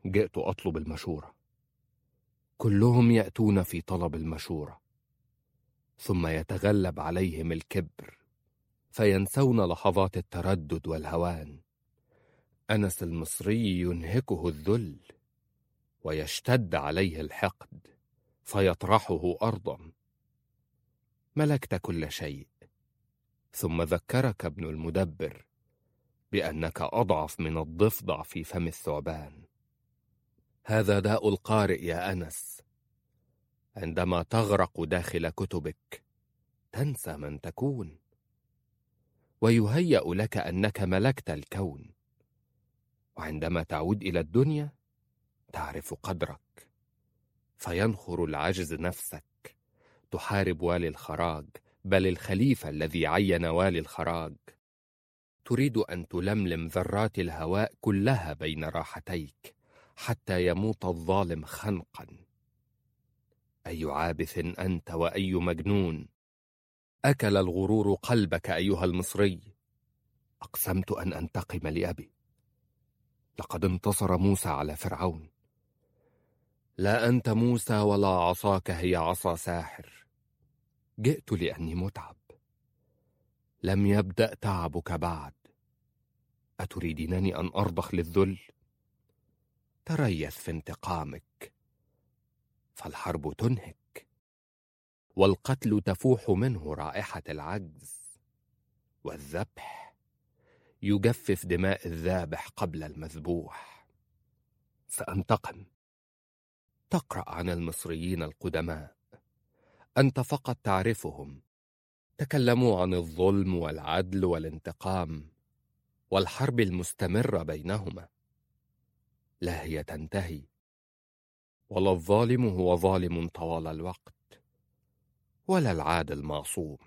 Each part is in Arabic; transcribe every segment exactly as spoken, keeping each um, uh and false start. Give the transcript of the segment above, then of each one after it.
جئت أطلب المشورة. كلهم يأتون في طلب المشورة، ثم يتغلب عليهم الكبر فينسون لحظات التردد والهوان. أنس المصري ينهكه الذل ويشتد عليه الحقد فيطرحه أرضا. ملكت كل شيء، ثم ذكرك ابن المدبر بأنك أضعف من الضفدع في فم الثعبان. هذا داء القارئ يا أنس، عندما تغرق داخل كتبك تنسى من تكون، ويهيأ لك أنك ملكت الكون، وعندما تعود إلى الدنيا تعرف قدرك، فينخر العجز نفسك تحارب والي الخراج، بل الخليفة الذي عين والي الخراج. تريد أن تلملم ذرات الهواء كلها بين راحتيك حتى يموت الظالم خنقا. أي عابث أنت وأي مجنون! أكل الغرور قلبك أيها المصري. أقسمت أن أنتقم لأبي. لقد انتصر موسى على فرعون. لا أنت موسى ولا عصاك هي عصا ساحر. جئت لأني متعب. لم يبدأ تعبك بعد. أتريدينني أن أرضخ للذل؟ تريث في انتقامك، فالحرب تنهك، والقتل تفوح منه رائحة العجز، والذبح يجفف دماء الذابح قبل المذبوح. سأنتقم. تقرأ عن المصريين القدماء، أنت فقط تعرفهم. تكلموا عن الظلم والعدل والانتقام والحرب المستمرة بينهما. لا هي تنتهي، ولا الظالم هو ظالم طوال الوقت، ولا العادل معصوم.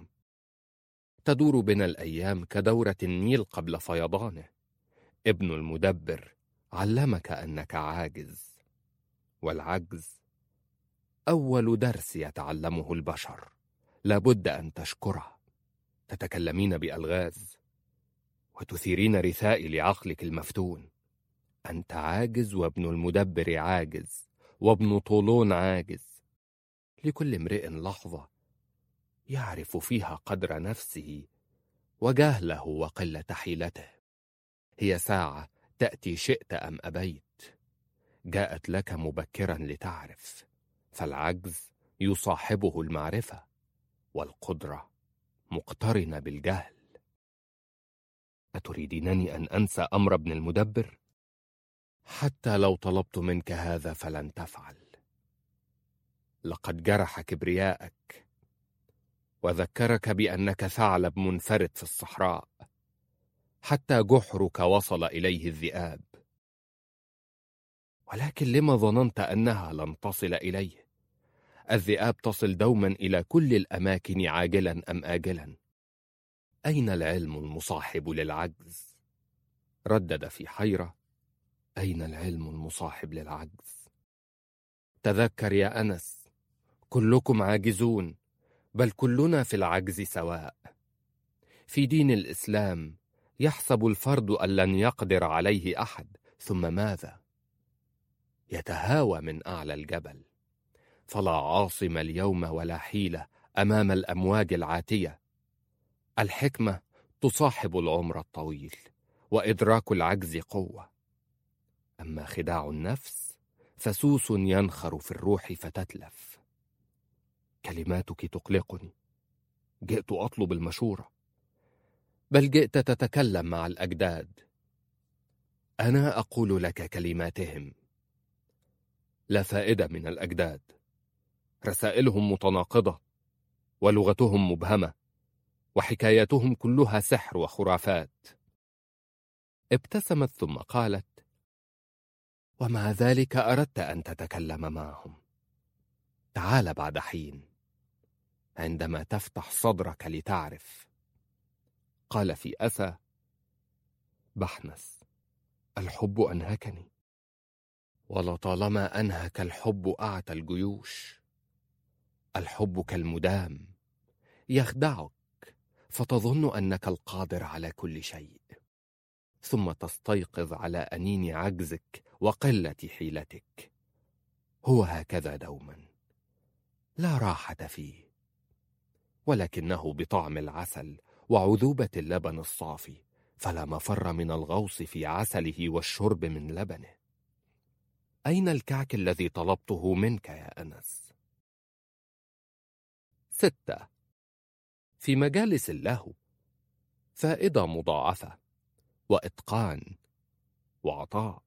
تدور بنا الأيام كدورة النيل قبل فيضانه. ابن المدبر علمك أنك عاجز، والعجز أول درس يتعلمه البشر، لابد أن تشكره. تتكلمين بألغاز وتثيرين رثائي لعقلك المفتون. أنت عاجز، وابن المدبر عاجز، وابن طولون عاجز. لكل امرئ لحظة يعرف فيها قدر نفسه وجهله وقلة حيلته. هي ساعة تأتي شئت أم أبيت، جاءت لك مبكرا لتعرف، فالعجز يصاحبه المعرفة، والقدرة مقترنة بالجهل. أتريدينني أن أنسى أمر ابن المدبر؟ حتى لو طلبت منك هذا فلن تفعل. لقد جرح كبرياءك وذكرك بأنك ثعلب منفرد في الصحراء، حتى جحرك وصل إليه الذئاب. ولكن لما ظننت أنها لن تصل إليه؟ الذئاب تصل دوما إلى كل الأماكن عاجلا أم آجلا. أين العلم المصاحب للعجز؟ ردد في حيرة: أين العلم المصاحب للعجز؟ تذكر يا أنس، كلكم عاجزون، بل كلنا في العجز سواء. في دين الإسلام يحسب الفرد أن لن يقدر عليه أحد، ثم ماذا؟ يتهاوى من أعلى الجبل. فلا عاصم اليوم ولا حيلة أمام الأمواج العاتية. الحكمة تصاحب العمر الطويل، وإدراك العجز قوة. أما خداع النفس فسوس ينخر في الروح فتتلف. كلماتك تقلقني. جئت أطلب المشورة، بل جئت تتكلم مع الأجداد. أنا أقول لك كلماتهم. لا فائدة من الأجداد. رسائلهم متناقضة، ولغتهم مبهمة، وحكاياتهم كلها سحر وخرافات. ابتسمت ثم قالت: ومع ذلك أردت أن تتكلم معهم. تعال بعد حين، عندما تفتح صدرك لتعرف. قال في أسى: بحنس، الحب أنهكني، ولطالما أنهك الحب أعتى الجيوش. الحب كالمدام يخدعك فتظن أنك القادر على كل شيء، ثم تستيقظ على أنين عجزك وقلة حيلتك. هو هكذا دوما، لا راحة فيه، ولكنه بطعم العسل وعذوبة اللبن الصافي، فلا مفر من الغوص في عسله والشرب من لبنه. أين الكعك الذي طلبته منك يا أنس؟ ستة. في مجالس اللهو فائدة مضاعفة وإتقان وعطاء،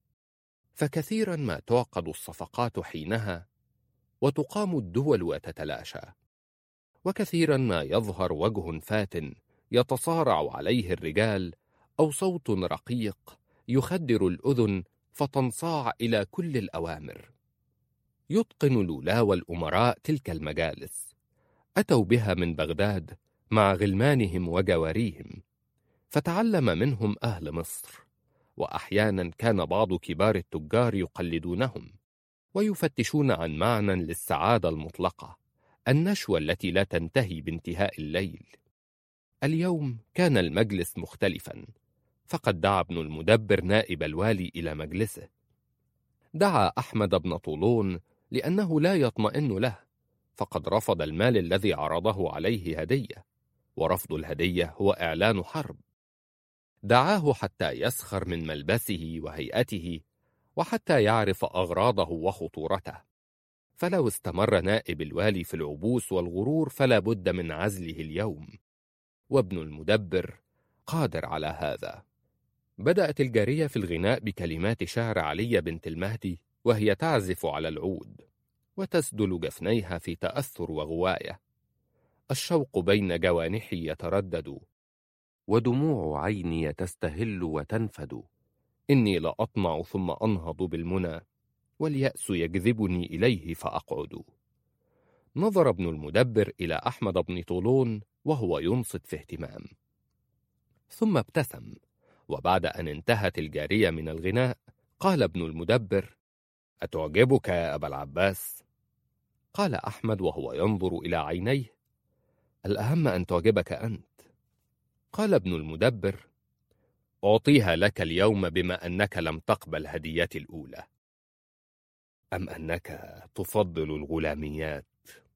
فكثيرا ما تعقد الصفقات حينها وتقام الدول وتتلاشى، وكثيرا ما يظهر وجه فات يتصارع عليه الرجال أو صوت رقيق يخدر الأذن فتنصاع إلى كل الأوامر. يتقن الولاة والأمراء تلك المجالس، أتوا بها من بغداد مع غلمانهم وجواريهم، فتعلم منهم أهل مصر، وأحيانا كان بعض كبار التجار يقلدونهم ويفتشون عن معنى للسعادة المطلقة، النشوة التي لا تنتهي بانتهاء الليل. اليوم كان المجلس مختلفا، فقد دعا ابن المدبر نائب الوالي إلى مجلسه. دعا أحمد بن طولون لأنه لا يطمئن له، فقد رفض المال الذي عرضه عليه هدية، ورفض الهدية هو إعلان حرب. دعاه حتى يسخر من ملبسه وهيئته، وحتى يعرف أغراضه وخطورته، فلو استمر نائب الوالي في العبوس والغرور فلا بد من عزله اليوم، وابن المدبر قادر على هذا. بدأت الجارية في الغناء بكلمات شعر علي بنت المهدي وهي تعزف على العود، وتسدل جفنيها في تأثر وغواية. الشوق بين جوانحي يتردد، ودموع عيني تستهل وتنفد. إني لأطمع ثم أنهض بالمنى، واليأس يجذبني إليه فأقعد. نظر ابن المدبر إلى أحمد بن طولون وهو ينصت في اهتمام، ثم ابتسم، وبعد أن انتهت الجارية من الغناء قال ابن المدبر: أتعجبك يا أبا العباس؟ قال أحمد وهو ينظر إلى عينيه: الأهم أن تعجبك أنت. قال ابن المدبر: أعطيها لك اليوم بما أنك لم تقبل هديتي الأولى. أم أنك تفضل الغلاميات؟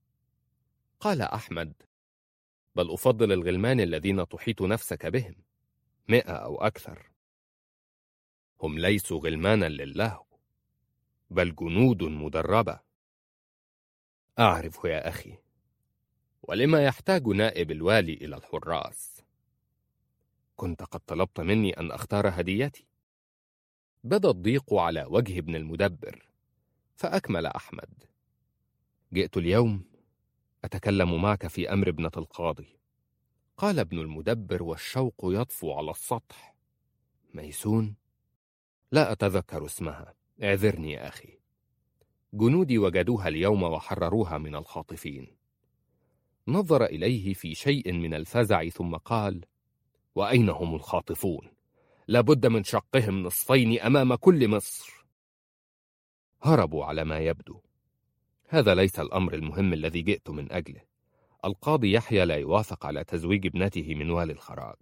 قال أحمد: بل أفضل الغلمان الذين تحيط نفسك بهم، مئة أو أكثر. هم ليسوا غلمانا لله، بل جنود مدربة. أعرف يا أخي، ولما يحتاج نائب الوالي إلى الحراس؟ كنت قد طلبت مني أن أختار هديتي. بدا الضيق على وجه ابن المدبر، فأكمل أحمد: جئت اليوم أتكلم معك في أمر ابنة القاضي. قال ابن المدبر والشوق يطفو على السطح: ميسون؟ لا أتذكر اسمها، اعذرني يا أخي. جنودي وجدوها اليوم وحرروها من الخاطفين. نظر إليه في شيء من الفزع ثم قال: وأين هم الخاطفون؟ لابد من شقهم نصفين أمام كل مصر. هربوا على ما يبدو. هذا ليس الأمر المهم الذي جئت من أجله. القاضي يحيى لا يوافق على تزويج ابنته من والي الخراج.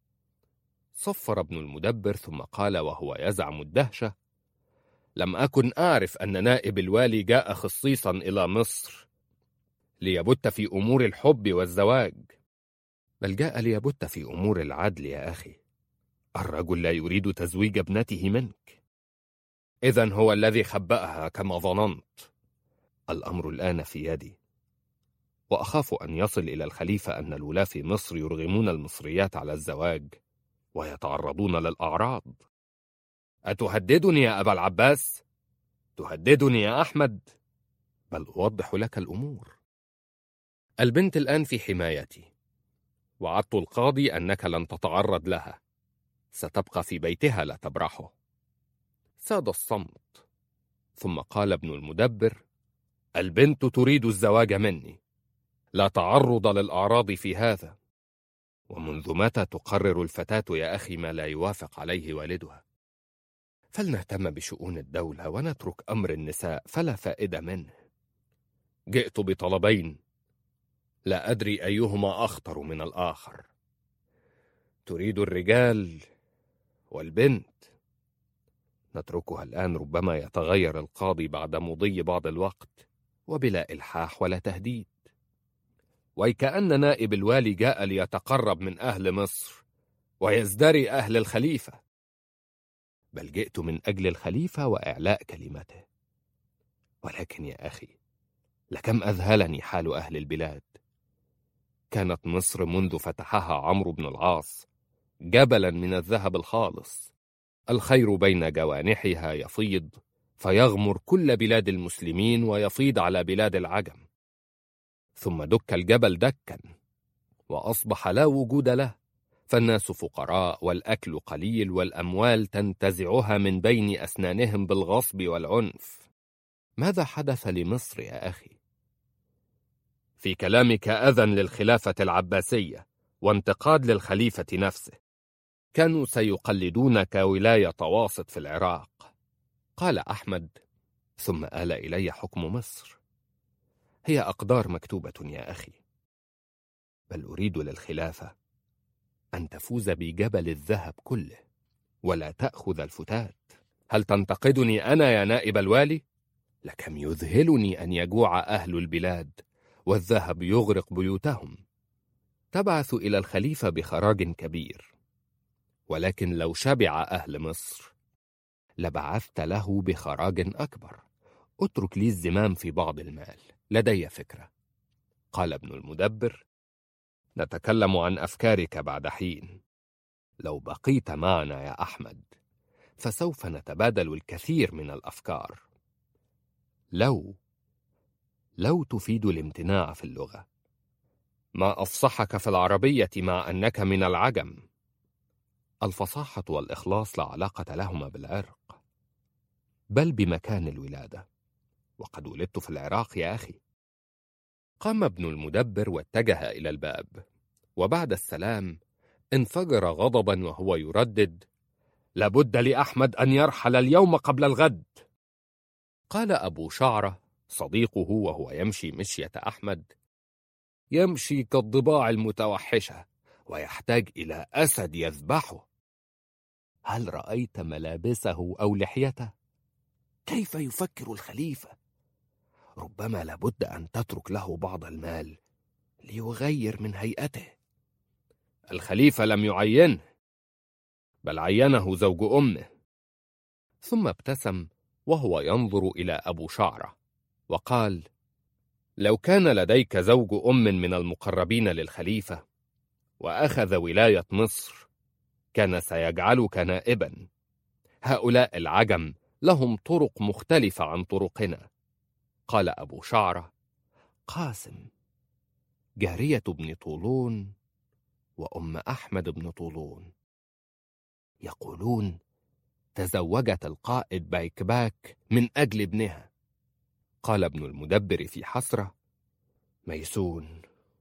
صفر ابن المدبر ثم قال وهو يزعم الدهشة: لم أكن أعرف أن نائب الوالي جاء خصيصا إلى مصر ليبت في أمور الحب والزواج، بل جاء ليبت في أمور العدل يا أخي. الرجل لا يريد تزويج ابنته منك، إذن هو الذي خبأها كما ظننت. الأمر الآن في يدي، وأخاف أن يصل إلى الخليفة أن الولاة في مصر يرغمون المصريات على الزواج ويتعرضون للأعراض. أتهددني يا أبا العباس؟ تهددني يا أحمد؟ بل أوضح لك الأمور. البنت الآن في حمايتي، وعدت القاضي أنك لن تتعرض لها، ستبقى في بيتها لا تبرحه. ساد الصمت، ثم قال ابن المدبر: البنت تريد الزواج مني، لا تعرض للأعراض في هذا. ومنذ متى تقرر الفتاة يا أخي ما لا يوافق عليه والدها؟ فلنهتم بشؤون الدولة ونترك أمر النساء، فلا فائدة منه. جئت بطلبين لا أدري أيهما أخطر من الآخر. تريد الرجال والبنت. نتركها الآن، ربما يتغير القاضي بعد مضي بعض الوقت وبلا إلحاح ولا تهديد. وكأن نائب الوالي جاء ليتقرب من أهل مصر ويزدري أهل الخليفة، بل جئت من أجل الخليفة وإعلاء كلمته. ولكن يا أخي، لكم أذهلني حال أهل البلاد. كانت مصر منذ فتحها عمرو بن العاص جبلا من الذهب الخالص، الخير بين جوانحها يفيض فيغمر كل بلاد المسلمين ويفيض على بلاد العجم، ثم دك الجبل دكا وأصبح لا وجود له، فالناس فقراء والأكل قليل والأموال تنتزعها من بين أسنانهم بالغصب والعنف. ماذا حدث لمصر يا أخي؟ في كلامك أذن للخلافة العباسية وانتقاد للخليفة نفسه. كانوا سيقلدونك ولاية واسط في العراق. قال أحمد: ثم آل إلي حكم مصر. هي أقدار مكتوبة يا أخي، بل أريد للخلافة أن تفوز بجبل الذهب كله ولا تأخذ الفتات. هل تنتقدني أنا يا نائب الوالي؟ لكم يذهلني أن يجوع أهل البلاد والذهب يغرق بيوتهم. تبعث إلى الخليفة بخراج كبير، ولكن لو شبع أهل مصر لبعثت له بخراج أكبر. اترك لي الزمام في بعض المال، لدي فكرة. قال ابن المدبر: نتكلم عن أفكارك بعد حين. لو بقيت معنا يا أحمد فسوف نتبادل الكثير من الأفكار. لو لو تفيد الامتناع في اللغة. ما أفصحك في العربية مع أنك من العجم. الفصاحة والإخلاص لا علاقة لهما بالعرق، بل بمكان الولادة، وقد ولدت في العراق يا أخي. قام ابن المدبر واتجه إلى الباب، وبعد السلام انفجر غضبا وهو يردد: لابد لأحمد أن يرحل اليوم قبل الغد. قال أبو شعرة صديقه وهو يمشي مشية أحمد: يمشي كالضباع المتوحشة ويحتاج إلى أسد يذبحه. هل رأيت ملابسه أو لحيته؟ كيف يفكر الخليفة؟ ربما لابد أن تترك له بعض المال ليغير من هيئته. الخليفة لم يعينه، بل عينه زوج أمه. ثم ابتسم وهو ينظر إلى أبو شعرة وقال: لو كان لديك زوج أم من المقربين للخليفة وأخذ ولاية مصر كان سيجعلك نائبا. هؤلاء العجم لهم طرق مختلفة عن طرقنا. قال أبو شعرة: قاسم جارية بن طولون وأم أحمد بن طولون، يقولون تزوجت القائد بايكباك من أجل ابنها. قال ابن المدبر في حسرة: ميسون.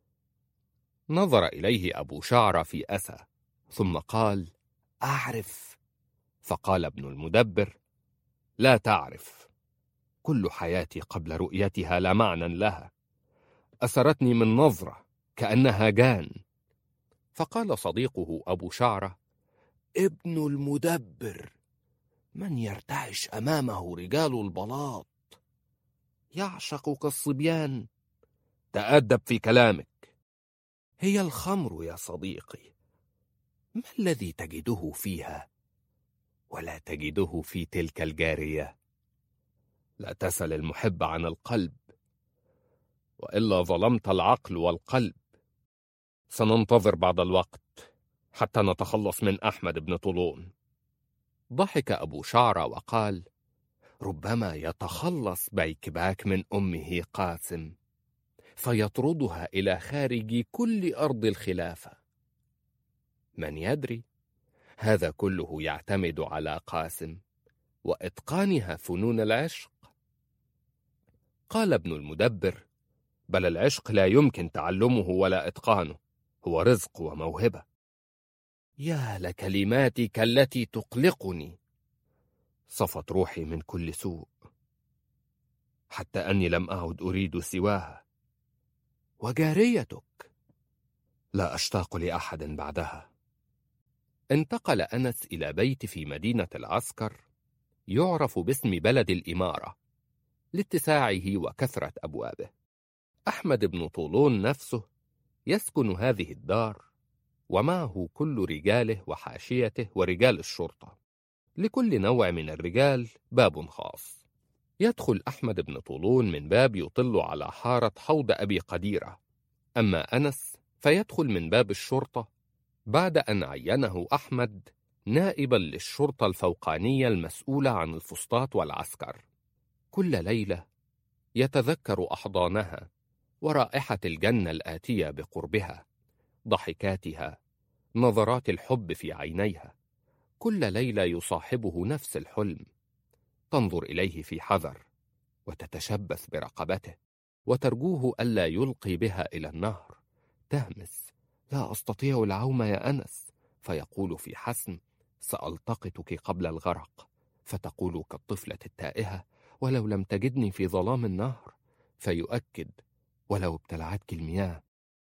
نظر إليه أبو شعرة في أسى ثم قال: أعرف. فقال ابن المدبر: لا تعرف. كل حياتي قبل رؤيتها لا معنى لها. أسرتني من نظرة كأنها جان. فقال صديقه أبو شعرة: ابن المدبر من يرتعش أمامه رجال البلاط، يعشق كالصبيان. تأدب في كلامك. هي الخمر يا صديقي، ما الذي تجده فيها ولا تجده في تلك الجارية؟ لا تسل المحب عن القلب، وإلا ظلمت العقل والقلب. سننتظر بعض الوقت حتى نتخلص من أحمد بن طولون. ضحك أبو شعرة وقال: ربما يتخلص بايكباك من أمه قاسم فيطردها إلى خارج كل أرض الخلافة. من يدري؟ هذا كله يعتمد على قاسم وإتقانها فنون العشق. قال ابن المدبر: بل العشق لا يمكن تعلمه ولا إتقانه، هو رزق وموهبة. يا لكلماتك التي تقلقني. صفت روحي من كل سوء حتى أني لم أعد أريد سواها. وجاريتك لا أشتاق لأحد بعدها. انتقل أنس إلى بيت في مدينة العسكر يعرف باسم بلد الإمارة لاتساعه وكثرة أبوابه. أحمد بن طولون نفسه يسكن هذه الدار، ومعه كل رجاله وحاشيته ورجال الشرطة. لكل نوع من الرجال باب خاص. يدخل أحمد بن طولون من باب يطل على حارة حوض أبي قديرة، أما أنس فيدخل من باب الشرطة بعد أن عينه أحمد نائبا للشرطة الفوقانية المسؤولة عن الفسطاط والعسكر. كل ليلة يتذكر أحضانها ورائحة الجنة الآتية بقربها، ضحكاتها، نظرات الحب في عينيها. كل ليلة يصاحبه نفس الحلم، تنظر إليه في حذر وتتشبث برقبته وترجوه ألا يلقي بها إلى النهر. تهمس: لا أستطيع العوم يا أنس، فيقول في حسم: سألتقطك قبل الغرق. فتقول كالطفلة التائهة: ولو لم تجدني في ظلام النهر. فيؤكد: ولو ابتلعتك المياه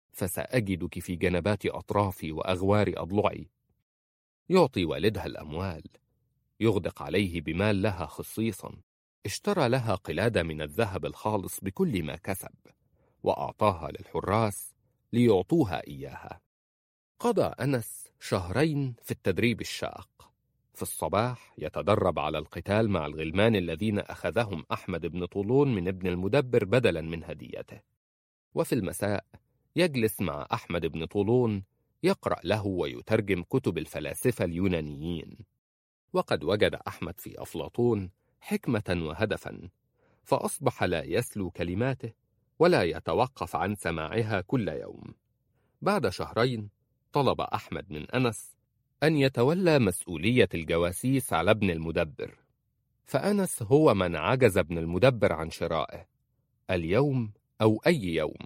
فسأجدك في جنبات أطرافي وأغوار أضلعي. يعطي والدها الأموال، يغدق عليه بمال لها خصيصا، اشترى لها قلادة من الذهب الخالص بكل ما كسب، وأعطاها للحراس ليعطوها إياها. قضى أنس شهرين في التدريب الشاق. في الصباح يتدرب على القتال مع الغلمان الذين أخذهم أحمد بن طولون من ابن المدبر بدلا من هديته، وفي المساء يجلس مع أحمد بن طولون يقرأ له ويترجم كتب الفلاسفة اليونانيين. وقد وجد أحمد في أفلاطون حكمة وهدفا، فأصبح لا يسلو كلماته ولا يتوقف عن سماعها كل يوم. بعد شهرين طلب أحمد من أنس أن يتولى مسؤولية الجواسيس على ابن المدبر، فأنس هو من عجز ابن المدبر عن شرائه اليوم أو أي يوم.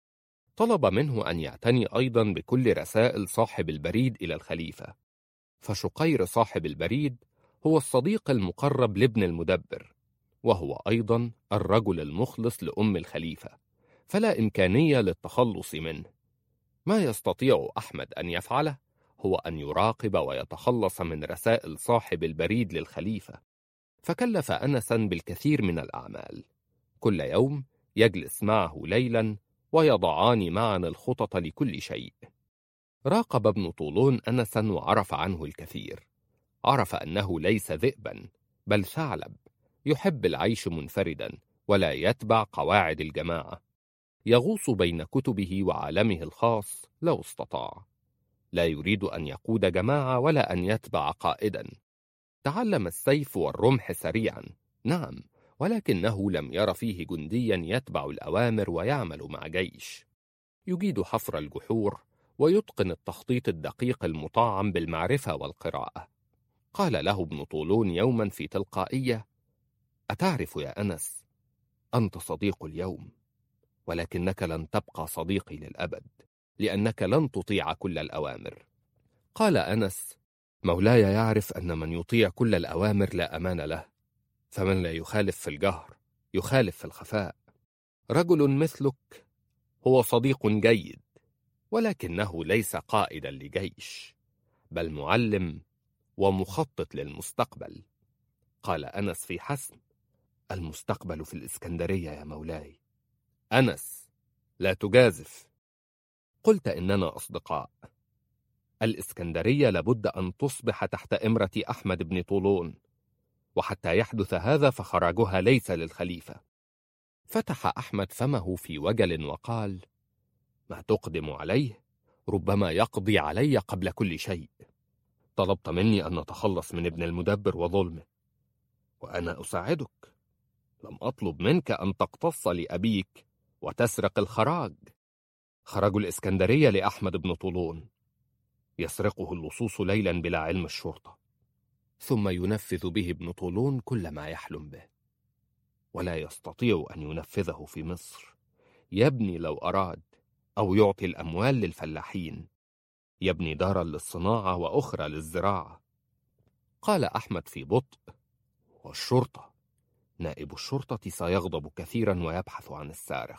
طلب منه أن يعتني أيضا بكل رسائل صاحب البريد إلى الخليفة، فشقير صاحب البريد هو الصديق المقرب لابن المدبر، وهو أيضا الرجل المخلص لأم الخليفة، فلا إمكانية للتخلص منه. ما يستطيع أحمد أن يفعله هو أن يراقب ويتخلص من رسائل صاحب البريد للخليفة، فكلف أنسا بالكثير من الأعمال. كل يوم يجلس معه ليلا ويضعان معا الخطط لكل شيء. راقب ابن طولون أنسا وعرف عنه الكثير. عرف أنه ليس ذئبا بل ثعلب، يحب العيش منفردا ولا يتبع قواعد الجماعة، يغوص بين كتبه وعالمه الخاص لو استطاع. لا يريد أن يقود جماعة ولا أن يتبع قائدا. تعلم السيف والرمح سريعا، نعم، ولكنه لم ير فيه جنديا يتبع الأوامر ويعمل مع جيش. يجيد حفر الجحور ويتقن التخطيط الدقيق المطعم بالمعرفة والقراءة. قال له ابن طولون يوما في تلقائية: أتعرف يا أنس، أنت صديق اليوم، ولكنك لن تبقى صديقي للأبد، لأنك لن تطيع كل الأوامر. قال أنس: مولاي يعرف أن من يطيع كل الأوامر لا أمان له، فمن لا يخالف في الجهر يخالف في الخفاء. رجل مثلك هو صديق جيد، ولكنه ليس قائدا لجيش، بل معلم ومخطط للمستقبل. قال أنس في حسم: المستقبل في الإسكندرية يا مولاي. أنس، لا تجازف. قلت إننا أصدقاء. الإسكندرية لابد أن تصبح تحت إمرة أحمد بن طولون، وحتى يحدث هذا فخراجها ليس للخليفة. فتح أحمد فمه في وجل وقال: ما تقدم عليه ربما يقضي علي قبل كل شيء. طلبت مني أن نتخلص من ابن المدبر وظلمه، وأنا أساعدك. لم أطلب منك أن تقتص لأبيك وتسرق الخراج. خرج الإسكندرية لأحمد بن طولون، يسرقه اللصوص ليلا بلا علم الشرطة، ثم ينفذ به ابن طولون كل ما يحلم به، ولا يستطيع أن ينفذه في مصر. يبني لو أراد، أو يعطي الأموال للفلاحين، يبني دارا للصناعة وأخرى للزراعة. قال أحمد في بطء: والشرطة، نائب الشرطة سيغضب كثيرا ويبحث عن السارق.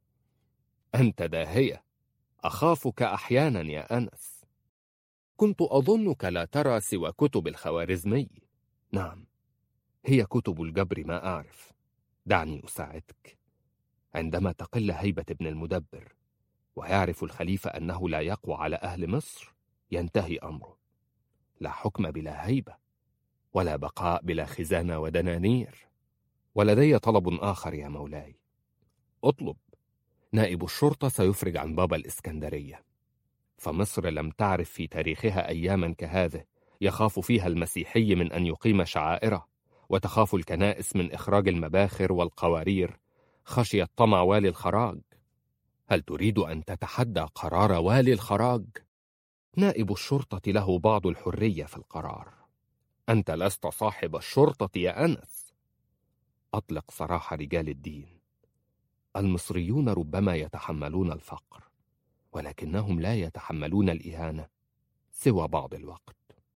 أنت داهية، أخافك أحيانا يا أنس. كنت أظنك لا ترى سوى كتب الخوارزمي. نعم، هي كتب الجبر ما أعرف، دعني أساعدك. عندما تقل هيبة ابن المدبر ويعرف الخليفة أنه لا يقوى على أهل مصر ينتهي أمره. لا حكم بلا هيبة، ولا بقاء بلا خزانة ودنانير. ولدي طلب آخر يا مولاي. اطلب. نائب الشرطة سيفرج عن بابا الإسكندرية، فمصر لم تعرف في تاريخها أياما كهذه يخاف فيها المسيحي من أن يقيم شعائره، وتخاف الكنائس من إخراج المباخر والقوارير خشية طمع والي الخراج. هل تريد أن تتحدى قرار والي الخراج؟ نائب الشرطة له بعض الحرية في القرار. أنت لست صاحب الشرطة يا أنس. أطلق سراح رجال الدين. المصريون ربما يتحملون الفقر، ولكنهم لا يتحملون الإهانة سوى بعض الوقت.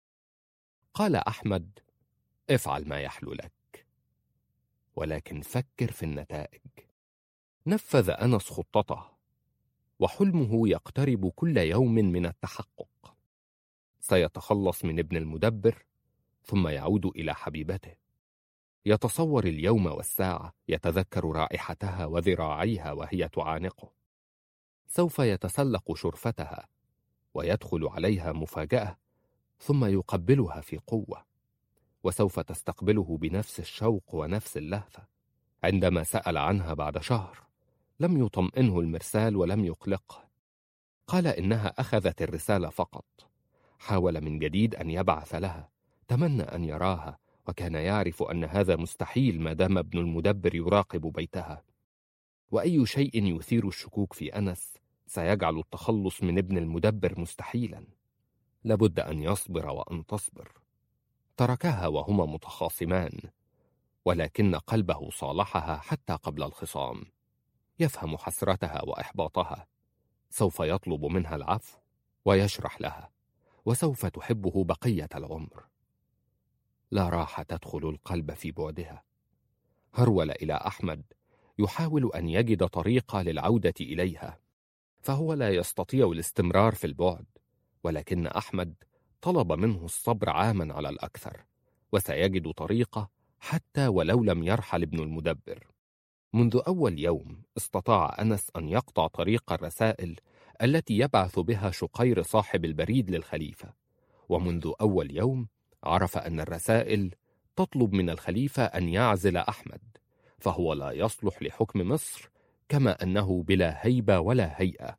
قال أحمد: افعل ما يحلو لك، ولكن فكر في النتائج. نفذ أنس خطته، وحلمه يقترب كل يوم من التحقق. سيتخلص من ابن المدبر، ثم يعود إلى حبيبته. يتصور اليوم والساعة، يتذكر رائحتها وذراعيها وهي تعانقه. سوف يتسلق شرفتها ويدخل عليها مفاجأة، ثم يقبلها في قوة، وسوف تستقبله بنفس الشوق ونفس اللهفة. عندما سأل عنها بعد شهر لم يطمئنه المرسال ولم يقلقه. قال إنها أخذت الرسالة فقط. حاول من جديد أن يبعث لها، تمنى أن يراها، وكان يعرف أن هذا مستحيل ما دام ابن المدبر يراقب بيتها. وأي شيء يثير الشكوك في أنس سيجعل التخلص من ابن المدبر مستحيلا. لابد أن يصبر وأن تصبر. تركها وهما متخاصمان، ولكن قلبه صالحها حتى قبل الخصام. يفهم حسرتها وإحباطها. سوف يطلب منها العفو ويشرح لها، وسوف تحبه بقية العمر. لا راحة تدخل القلب في بعدها. هرول إلى أحمد يحاول أن يجد طريقة للعودة إليها، فهو لا يستطيع الاستمرار في البعد، ولكن أحمد طلب منه الصبر عاما على الأكثر، وسيجد طريقة حتى ولو لم يرحل ابن المدبر. منذ أول يوم استطاع أنس أن يقطع طريق الرسائل التي يبعث بها شقير صاحب البريد للخليفة، ومنذ أول يوم عرف أن الرسائل تطلب من الخليفة أن يعزل أحمد، فهو لا يصلح لحكم مصر، كما أنه بلا هيبة ولا هيئة.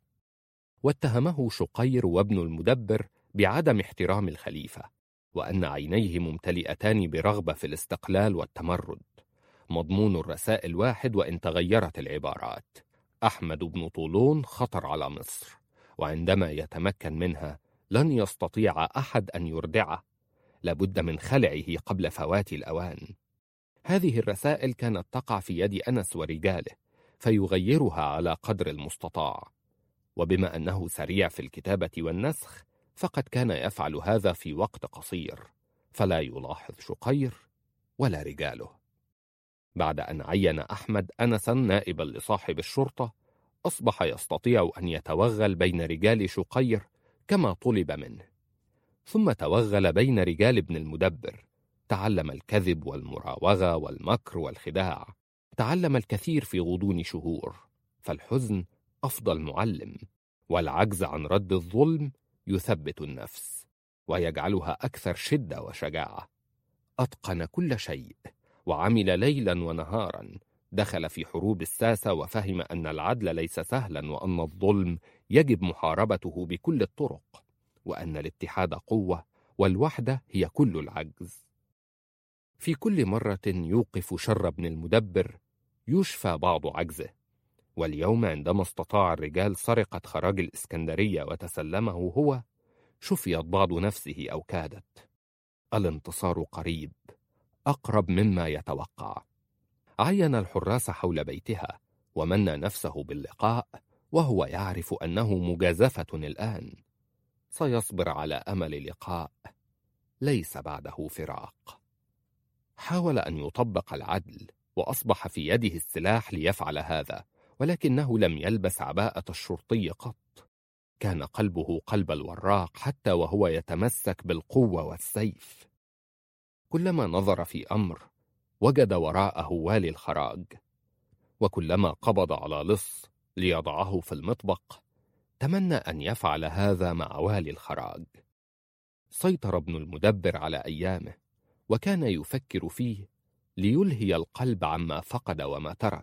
واتهمه شقير وابن المدبر بعدم احترام الخليفة، وأن عينيه ممتلئتان برغبة في الاستقلال والتمرد. مضمون الرسائل واحد وإن تغيرت العبارات: أحمد بن طولون خطر على مصر، وعندما يتمكن منها لن يستطيع أحد أن يردعه، لابد من خلعه قبل فوات الأوان. هذه الرسائل كانت تقع في يد أنس ورجاله، فيغيرها على قدر المستطاع، وبما أنه سريع في الكتابة والنسخ فقد كان يفعل هذا في وقت قصير، فلا يلاحظ شقير ولا رجاله. بعد أن عين أحمد أنسا نائبا لصاحب الشرطة، أصبح يستطيع أن يتوغل بين رجال شقير كما طلب منه، ثم توغل بين رجال ابن المدبر. تعلم الكذب والمراوغة والمكر والخداع. تعلم الكثير في غضون شهور، فالحزن أفضل معلم، والعجز عن رد الظلم يثبت النفس ويجعلها أكثر شدة وشجاعة. أتقن كل شيء، وعمل ليلا ونهارا. دخل في حروب الساسة وفهم أن العدل ليس سهلا، وأن الظلم يجب محاربته بكل الطرق، وأن الاتحاد قوة والوحدة هي كل العجز. في كل مرة يوقف شر ابن المدبر يشفى بعض عجزه، واليوم عندما استطاع الرجال سرقة خراج الإسكندرية وتسلمه هو، شفيت بعض نفسه أو كادت. الانتصار قريب، أقرب مما يتوقع. عين الحراس حول بيتها ومنى نفسه باللقاء، وهو يعرف أنه مجازفة الآن. سيصبر على أمل لقاء ليس بعده فراق. حاول أن يطبق العدل، وأصبح في يده السلاح ليفعل هذا، ولكنه لم يلبس عباءة الشرطي قط. كان قلبه قلب الوراق حتى وهو يتمسك بالقوة والسيف. كلما نظر في أمر وجد وراءه والي الخراج، وكلما قبض على لص ليضعه في المطبق تمنى أن يفعل هذا مع والي الخراج. سيطر ابن المدبر على أيامه، وكان يفكر فيه ليلهي القلب عما فقد وما ترك.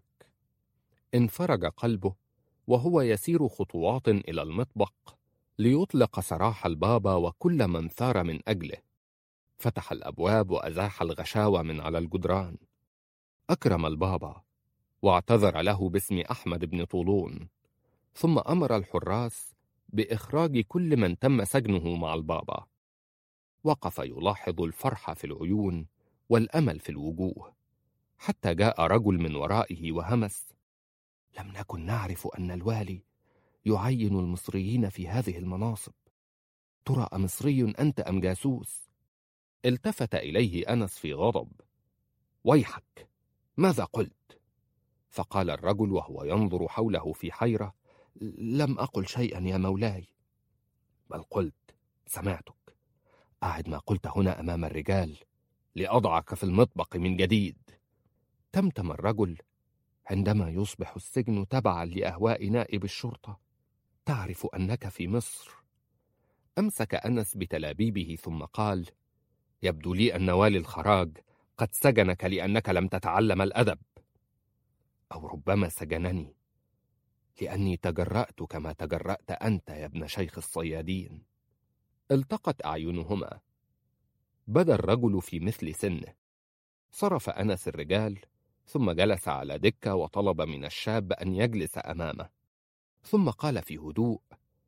انفرج قلبه وهو يسير خطوات إلى المطبق ليطلق سراح البابا وكل من ثار من أجله. فتح الأبواب وأزاح الغشاوة من على الجدران. أكرم البابا واعتذر له باسم أحمد بن طولون، ثم أمر الحراس بإخراج كل من تم سجنه مع البابا. وقف يلاحظ الفرح في العيون والأمل في الوجوه، حتى جاء رجل من ورائه وهمس: لم نكن نعرف أن الوالي يعين المصريين في هذه المناصب، ترى أمصري أنت أم جاسوس؟ التفت إليه أنس في غضب: ويحك، ماذا قلت؟ فقال الرجل وهو ينظر حوله في حيرة: لم أقل شيئا يا مولاي. بل قلت، سمعتك. أعد ما قلت هنا أمام الرجال لأضعك في المطبق من جديد. تمتم الرجل: عندما يصبح السجن تبعا لأهواء نائب الشرطة تعرف أنك في مصر. أمسك أنس بتلابيبه ثم قال: يبدو لي أن والي الخراج قد سجنك لأنك لم تتعلم الأدب، أو ربما سجنني لأني تجرأت كما تجرأت أنت يا ابن شيخ الصيادين. التقت أعينهما. بدا الرجل في مثل سنه. صرف أنس الرجال، ثم جلس على دكة وطلب من الشاب أن يجلس أمامه، ثم قال في هدوء: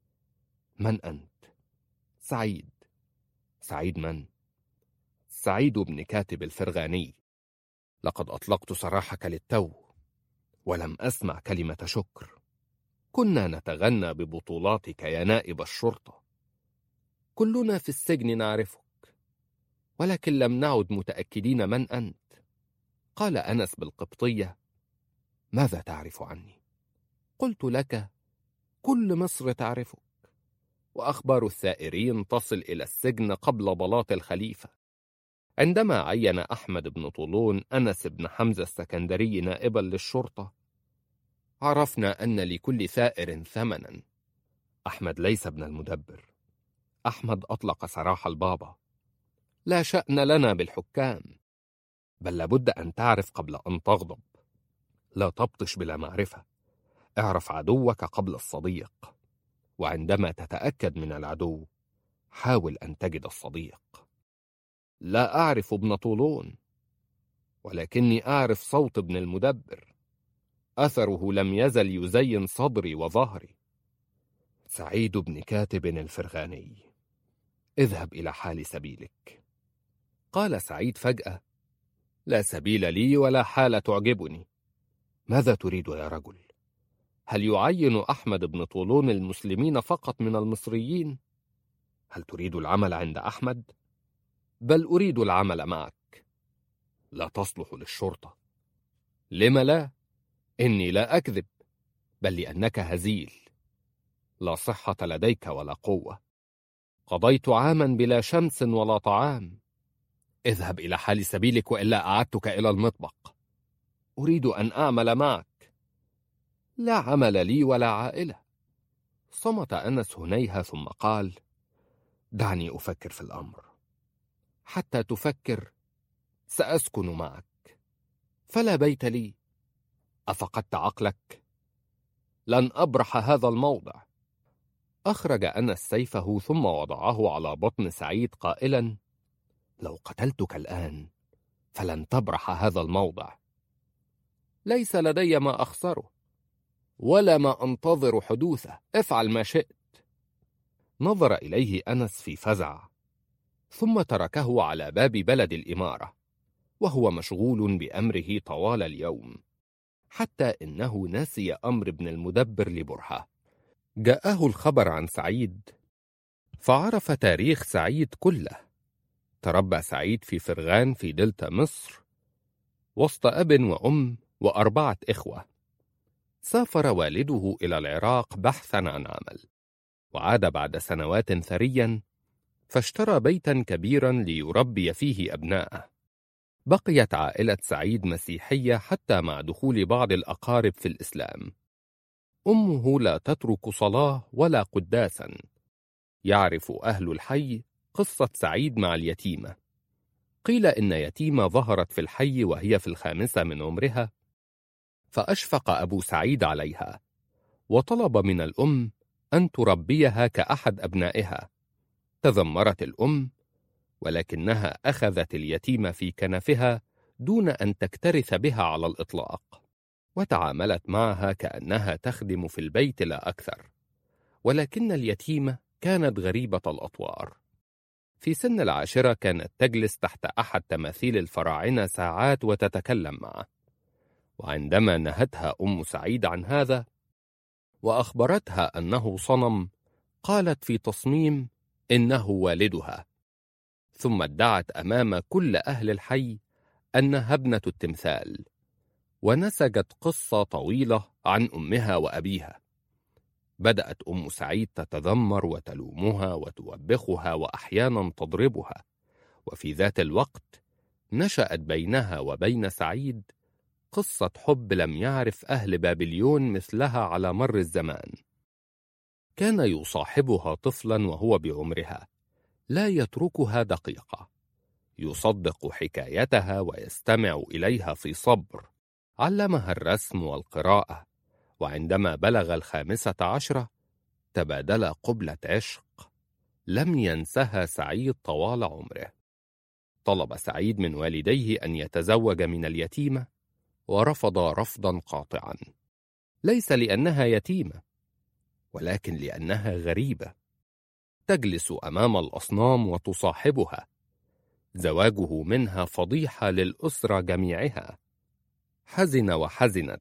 من أنت؟ سعيد. سعيد من؟ سعيد بن كاتب الفرغاني. لقد أطلقت سراحك للتو ولم أسمع كلمة شكر. كنا نتغنى ببطولاتك يا نائب الشرطة. كلنا في السجن نعرفك، ولكن لم نعد متأكدين من أنت. قال أنس بالقبطية: ماذا تعرف عني؟ قلت لك: كل مصر تعرفك، وأخبار الثائرين تصل إلى السجن قبل بلاط الخليفة. عندما عين أحمد بن طولون أنس بن حمزة السكندري نائبا للشرطة عرفنا أن لكل ثائر ثمنا. أحمد ليس ابن المدبر. أحمد أطلق سراح البابا. لا شأن لنا بالحكام، بل لابد أن تعرف قبل أن تغضب. لا تبطش بلا معرفة. اعرف عدوك قبل الصديق، وعندما تتأكد من العدو حاول أن تجد الصديق. لا أعرف ابن طولون، ولكني أعرف صوت ابن المدبر. أثره لم يزل يزين صدري وظهري. سعيد بن كاتب الفرغاني. اذهب إلى حال سبيلك. قال سعيد فجأة: لا سبيل لي ولا حال تعجبني. ماذا تريد يا رجل؟ هل يعين أحمد بن طولون المسلمين فقط من المصريين؟ هل تريد العمل عند أحمد؟ بل أريد العمل معك. لا تصلح للشرطة. لم لا؟ إني لا أكذب، بل لأنك هزيل. لا صحة لديك ولا قوة. قضيت عاما بلا شمس ولا طعام. اذهب إلى حال سبيلك وإلا أعدتك إلى المطبق. أريد أن أعمل معك. لا عمل لي ولا عائلة. صمت أنس هنيهة ثم قال: دعني أفكر في الأمر. حتى تفكر سأسكن معك، فلا بيت لي. أفقدت عقلك؟ لن أبرح هذا الموضع. أخرج أنس سيفه ثم وضعه على بطن سعيد قائلا: لو قتلتك الآن فلن تبرح هذا الموضع. ليس لدي ما أخسره ولا ما أنتظر حدوثه. افعل ما شئت. نظر إليه أنس في فزع، ثم تركه على باب بلد الإمارة وهو مشغول بأمره طوال اليوم، حتى إنه نسي أمر ابن المدبر لبرهة. جاءه الخبر عن سعيد، فعرف تاريخ سعيد كله. تربى سعيد في فرغان في دلتا مصر وسط أب وأم وأربعة إخوة. سافر والده إلى العراق بحثا عن عمل، وعاد بعد سنوات ثريا، فاشترى بيتا كبيرا ليربي فيه أبناءه. بقيت عائلة سعيد مسيحية حتى مع دخول بعض الأقارب في الإسلام. أمه لا تترك صلاة ولا قداسا. يعرف أهل الحي قصة سعيد مع اليتيمة. قيل إن يتيمة ظهرت في الحي وهي في الخامسة من عمرها، فأشفق أبو سعيد عليها وطلب من الأم أن تربيها كأحد أبنائها. تذمرت الأم، ولكنها أخذت اليتيمة في كنفها دون أن تكترث بها على الإطلاق، وتعاملت معها كأنها تخدم في البيت لا أكثر. ولكن اليتيمة كانت غريبة الأطوار. في سن العاشرة كانت تجلس تحت أحد تماثيل الفراعنة ساعات وتتكلم معه، وعندما نهتها أم سعيد عن هذا وأخبرتها أنه صنم، قالت في تصميم إنه والدها، ثم ادعت أمام كل أهل الحي أنها ابنة التمثال، ونسجت قصة طويلة عن أمها وأبيها. بدأت أم سعيد تتذمر وتلومها وتوبخها وأحيانا تضربها، وفي ذات الوقت نشأت بينها وبين سعيد قصة حب لم يعرف أهل بابليون مثلها على مر الزمان. كان يصاحبها طفلا وهو بعمرها، لا يتركها دقيقة، يصدق حكايتها ويستمع إليها في صبر. علمها الرسم والقراءة، وعندما بلغ الخامسة عشرة تبادل قبلة عشق لم ينسها سعيد طوال عمره. طلب سعيد من والديه أن يتزوج من اليتيمة، ورفض رفضا قاطعا، ليس لأنها يتيمة، ولكن لأنها غريبة، تجلس أمام الأصنام وتصاحبها. زواجه منها فضيحة للأسرة جميعها. حزن وحزنت.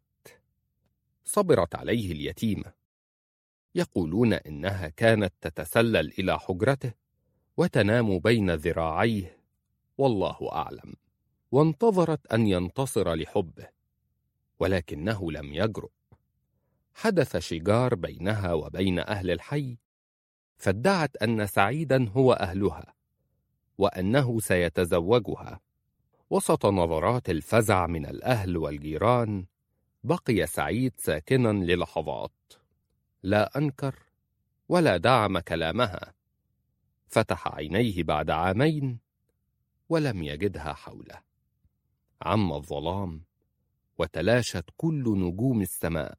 صبرت عليه اليتيمة. يقولون إنها كانت تتسلل إلى حجرته وتنام بين ذراعيه، والله أعلم، وانتظرت أن ينتصر لحبه، ولكنه لم يجرؤ. حدث شجار بينها وبين أهل الحي، فادعت أن سعيدا هو أهلها وأنه سيتزوجها. وسط نظرات الفزع من الأهل والجيران بقي سعيد ساكنا للحظات، لا أنكر ولا دعم كلامها. فتح عينيه بعد عامين ولم يجدها حوله. عم الظلام وتلاشت كل نجوم السماء.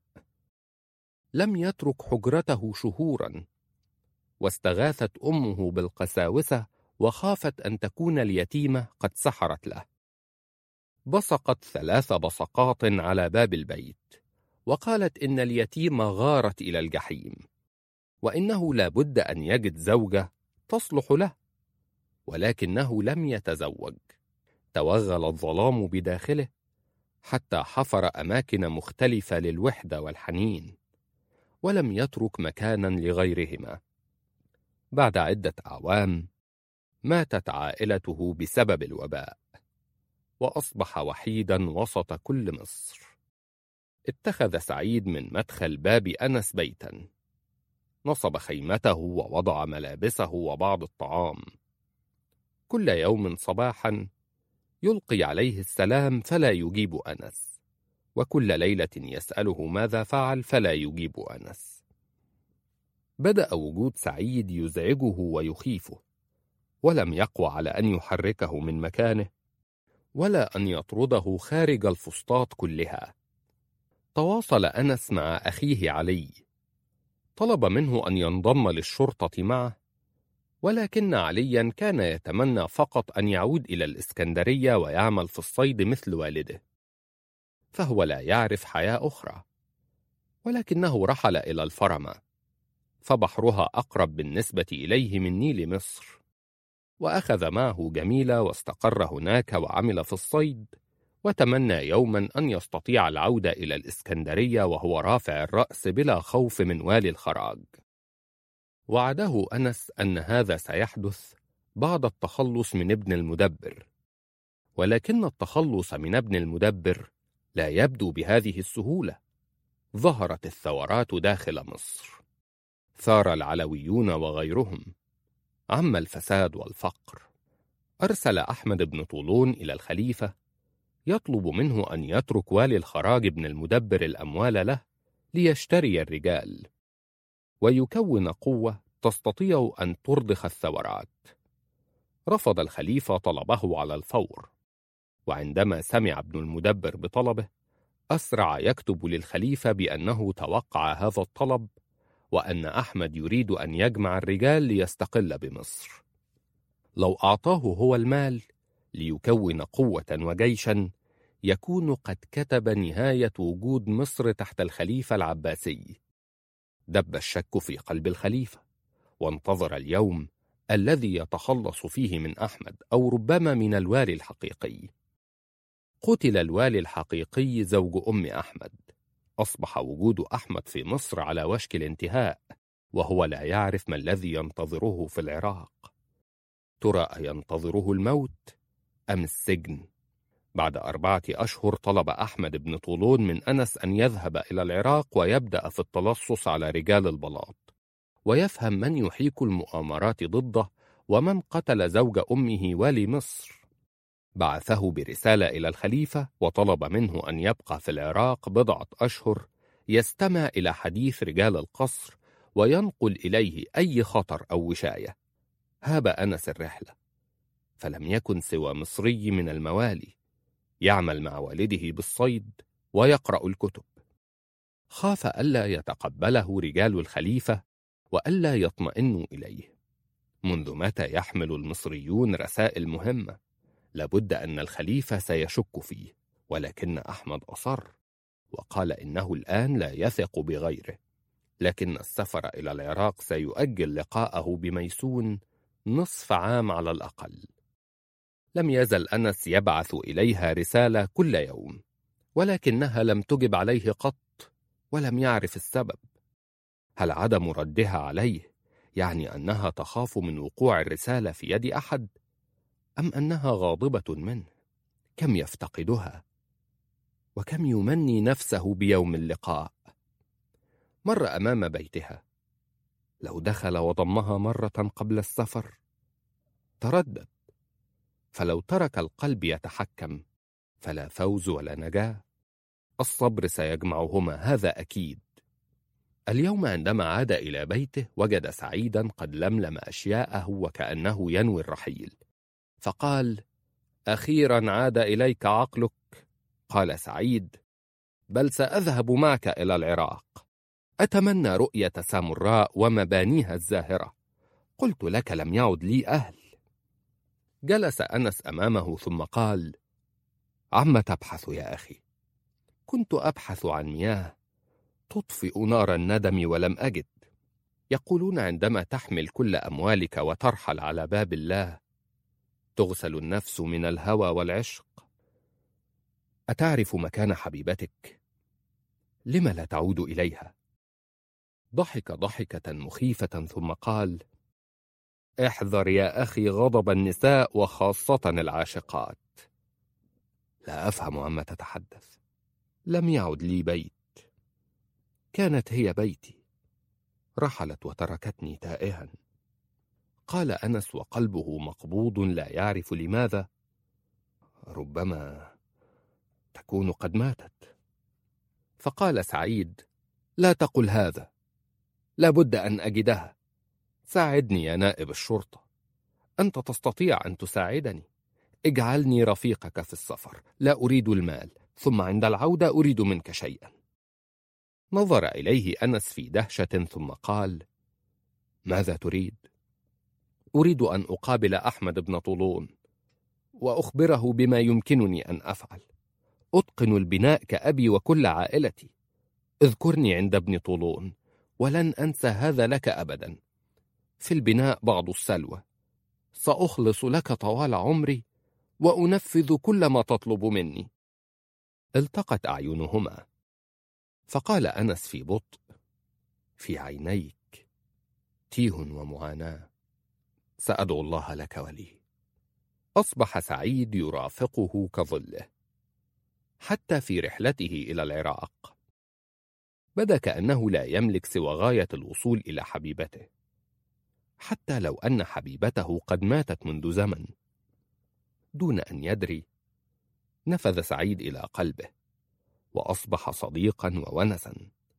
لم يترك حجرته شهورا، واستغاثت أمه بالقساوسة وخافت أن تكون اليتيمة قد سحرت له. بصقت ثلاث بصقات على باب البيت، وقالت إن اليتيمة غارت إلى الجحيم، وإنه لا بد أن يجد زوجة تصلح له، ولكنه لم يتزوج. توغل الظلام بداخله حتى حفر أماكن مختلفة للوحدة والحنين، ولم يترك مكانا لغيرهما. بعد عدة أعوام ماتت عائلته بسبب الوباء، وأصبح وحيدا وسط كل مصر. اتخذ سعيد من مدخل باب أنس بيتا، نصب خيمته ووضع ملابسه وبعض الطعام. كل يوم صباحا يلقي عليه السلام فلا يجيب أنس، وكل ليلة يسأله ماذا فعل فلا يجيب أنس. بدأ وجود سعيد يزعجه ويخيفه، ولم يقوى على أن يحركه من مكانه ولا أن يطرده خارج الفسطاط كلها. تواصل أنس مع أخيه علي، طلب منه أن ينضم للشرطة معه، ولكن عليا كان يتمنى فقط أن يعود إلى الإسكندرية ويعمل في الصيد مثل والده، فهو لا يعرف حياة أخرى. ولكنه رحل إلى الفرمة، فبحرها أقرب بالنسبة إليه من نيل مصر، وأخذ معه جميلة واستقر هناك وعمل في الصيد، وتمنى يوما أن يستطيع العودة إلى الإسكندرية وهو رافع الرأس بلا خوف من والي الخراج. وعده أنس أن هذا سيحدث بعد التخلص من ابن المدبر، ولكن التخلص من ابن المدبر لا يبدو بهذه السهولة. ظهرت الثورات داخل مصر، ثار العلويون وغيرهم، عم الفساد والفقر، أرسل أحمد بن طولون إلى الخليفة يطلب منه أن يترك والي الخراج بن المدبر الأموال له ليشتري الرجال ويكون قوة تستطيع أن ترضخ الثورات. رفض الخليفة طلبه على الفور، وعندما سمع ابن المدبر بطلبه أسرع يكتب للخليفة بأنه توقع هذا الطلب وأن أحمد يريد أن يجمع الرجال ليستقل بمصر. لو أعطاه هو المال ليكون قوة وجيشا يكون قد كتب نهاية وجود مصر تحت الخليفة العباسي. دب الشك في قلب الخليفة وانتظر اليوم الذي يتخلص فيه من أحمد أو ربما من الوالي الحقيقي. قتل الوالي الحقيقي زوج أم أحمد. أصبح وجود أحمد في مصر على وشك الانتهاء وهو لا يعرف ما الذي ينتظره في العراق. ترى أينتظره الموت أم السجن؟ بعد أربعة أشهر طلب أحمد بن طولون من أنس أن يذهب إلى العراق ويبدأ في التلصص على رجال البلاط ويفهم من يحيك المؤامرات ضده ومن قتل زوج أمه والي مصر. بعثه برسالة إلى الخليفة وطلب منه أن يبقى في العراق بضعة أشهر يستمع إلى حديث رجال القصر وينقل إليه أي خطر أو وشاية. هاب أنس الرحلة، فلم يكن سوى مصري من الموالي يعمل مع والده بالصيد ويقرأ الكتب. خاف ألا يتقبله رجال الخليفة وألا يطمئنوا إليه. منذ متى يحمل المصريون رسائل مهمة؟ لابد أن الخليفة سيشك فيه، ولكن أحمد أصر وقال إنه الآن لا يثق بغيره، لكن السفر إلى العراق سيؤجل لقاءه بميسون نصف عام على الأقل. لم يزل أنس يبعث إليها رسالة كل يوم، ولكنها لم تجب عليه قط ولم يعرف السبب. هل عدم ردها عليه يعني أنها تخاف من وقوع الرسالة في يد أحد، أم أنها غاضبة منه؟ كم يفتقدها وكم يمني نفسه بيوم اللقاء. مر أمام بيتها، لو دخل وضمها مرة قبل السفر. تردد، فلو ترك القلب يتحكم فلا فوز ولا نجاة. الصبر سيجمعهما، هذا أكيد. اليوم عندما عاد إلى بيته وجد سعيدا قد لملم أشياءه وكأنه ينوي الرحيل، فقال: أخيرا عاد إليك عقلك. قال سعيد: بل سأذهب معك إلى العراق، أتمنى رؤية سامراء ومبانيها الزاهرة. قلت لك لم يعد لي أهل. جلس أنس أمامه ثم قال: عم تبحث يا أخي؟ كنت أبحث عن مياه تطفئ نار الندم ولم أجد. يقولون عندما تحمل كل أموالك وترحل على باب الله تغسل النفس من الهوى والعشق. أتعرف مكان حبيبتك؟ لم لا تعود إليها؟ ضحك ضحكة مخيفة ثم قال: احذر يا أخي غضب النساء وخاصة العاشقات. لا أفهم عما تتحدث. لم يعد لي بيت، كانت هي بيتي، رحلت وتركتني تائها. قال أنس وقلبه مقبوض لا يعرف لماذا: ربما تكون قد ماتت. فقال سعيد: لا تقل هذا، لابد أن أجدها. ساعدني يا نائب الشرطة، أنت تستطيع أن تساعدني. اجعلني رفيقك في السفر، لا أريد المال، ثم عند العودة أريد منك شيئا. نظر إليه أنس في دهشة ثم قال: ماذا تريد؟ أريد أن أقابل أحمد بن طولون وأخبره بما يمكنني أن أفعل. أتقن البناء كأبي وكل عائلتي. اذكرني عند ابن طولون ولن أنسى هذا لك أبدا. في البناء بعض السلوى، سأخلص لك طوال عمري وأنفذ كل ما تطلب مني. التقت أعينهما، فقال أنس في بطء: في عينيك تيه ومعاناة، سأدعو الله لك ولي. أصبح سعيد يرافقه كظله حتى في رحلته إلى العراق. بدا كأنه لا يملك سوى غاية الوصول إلى حبيبته، حتى لو أن حبيبته قد ماتت منذ زمن. دون أن يدري نفذ سعيد إلى قلبه وأصبح صديقا وونسا.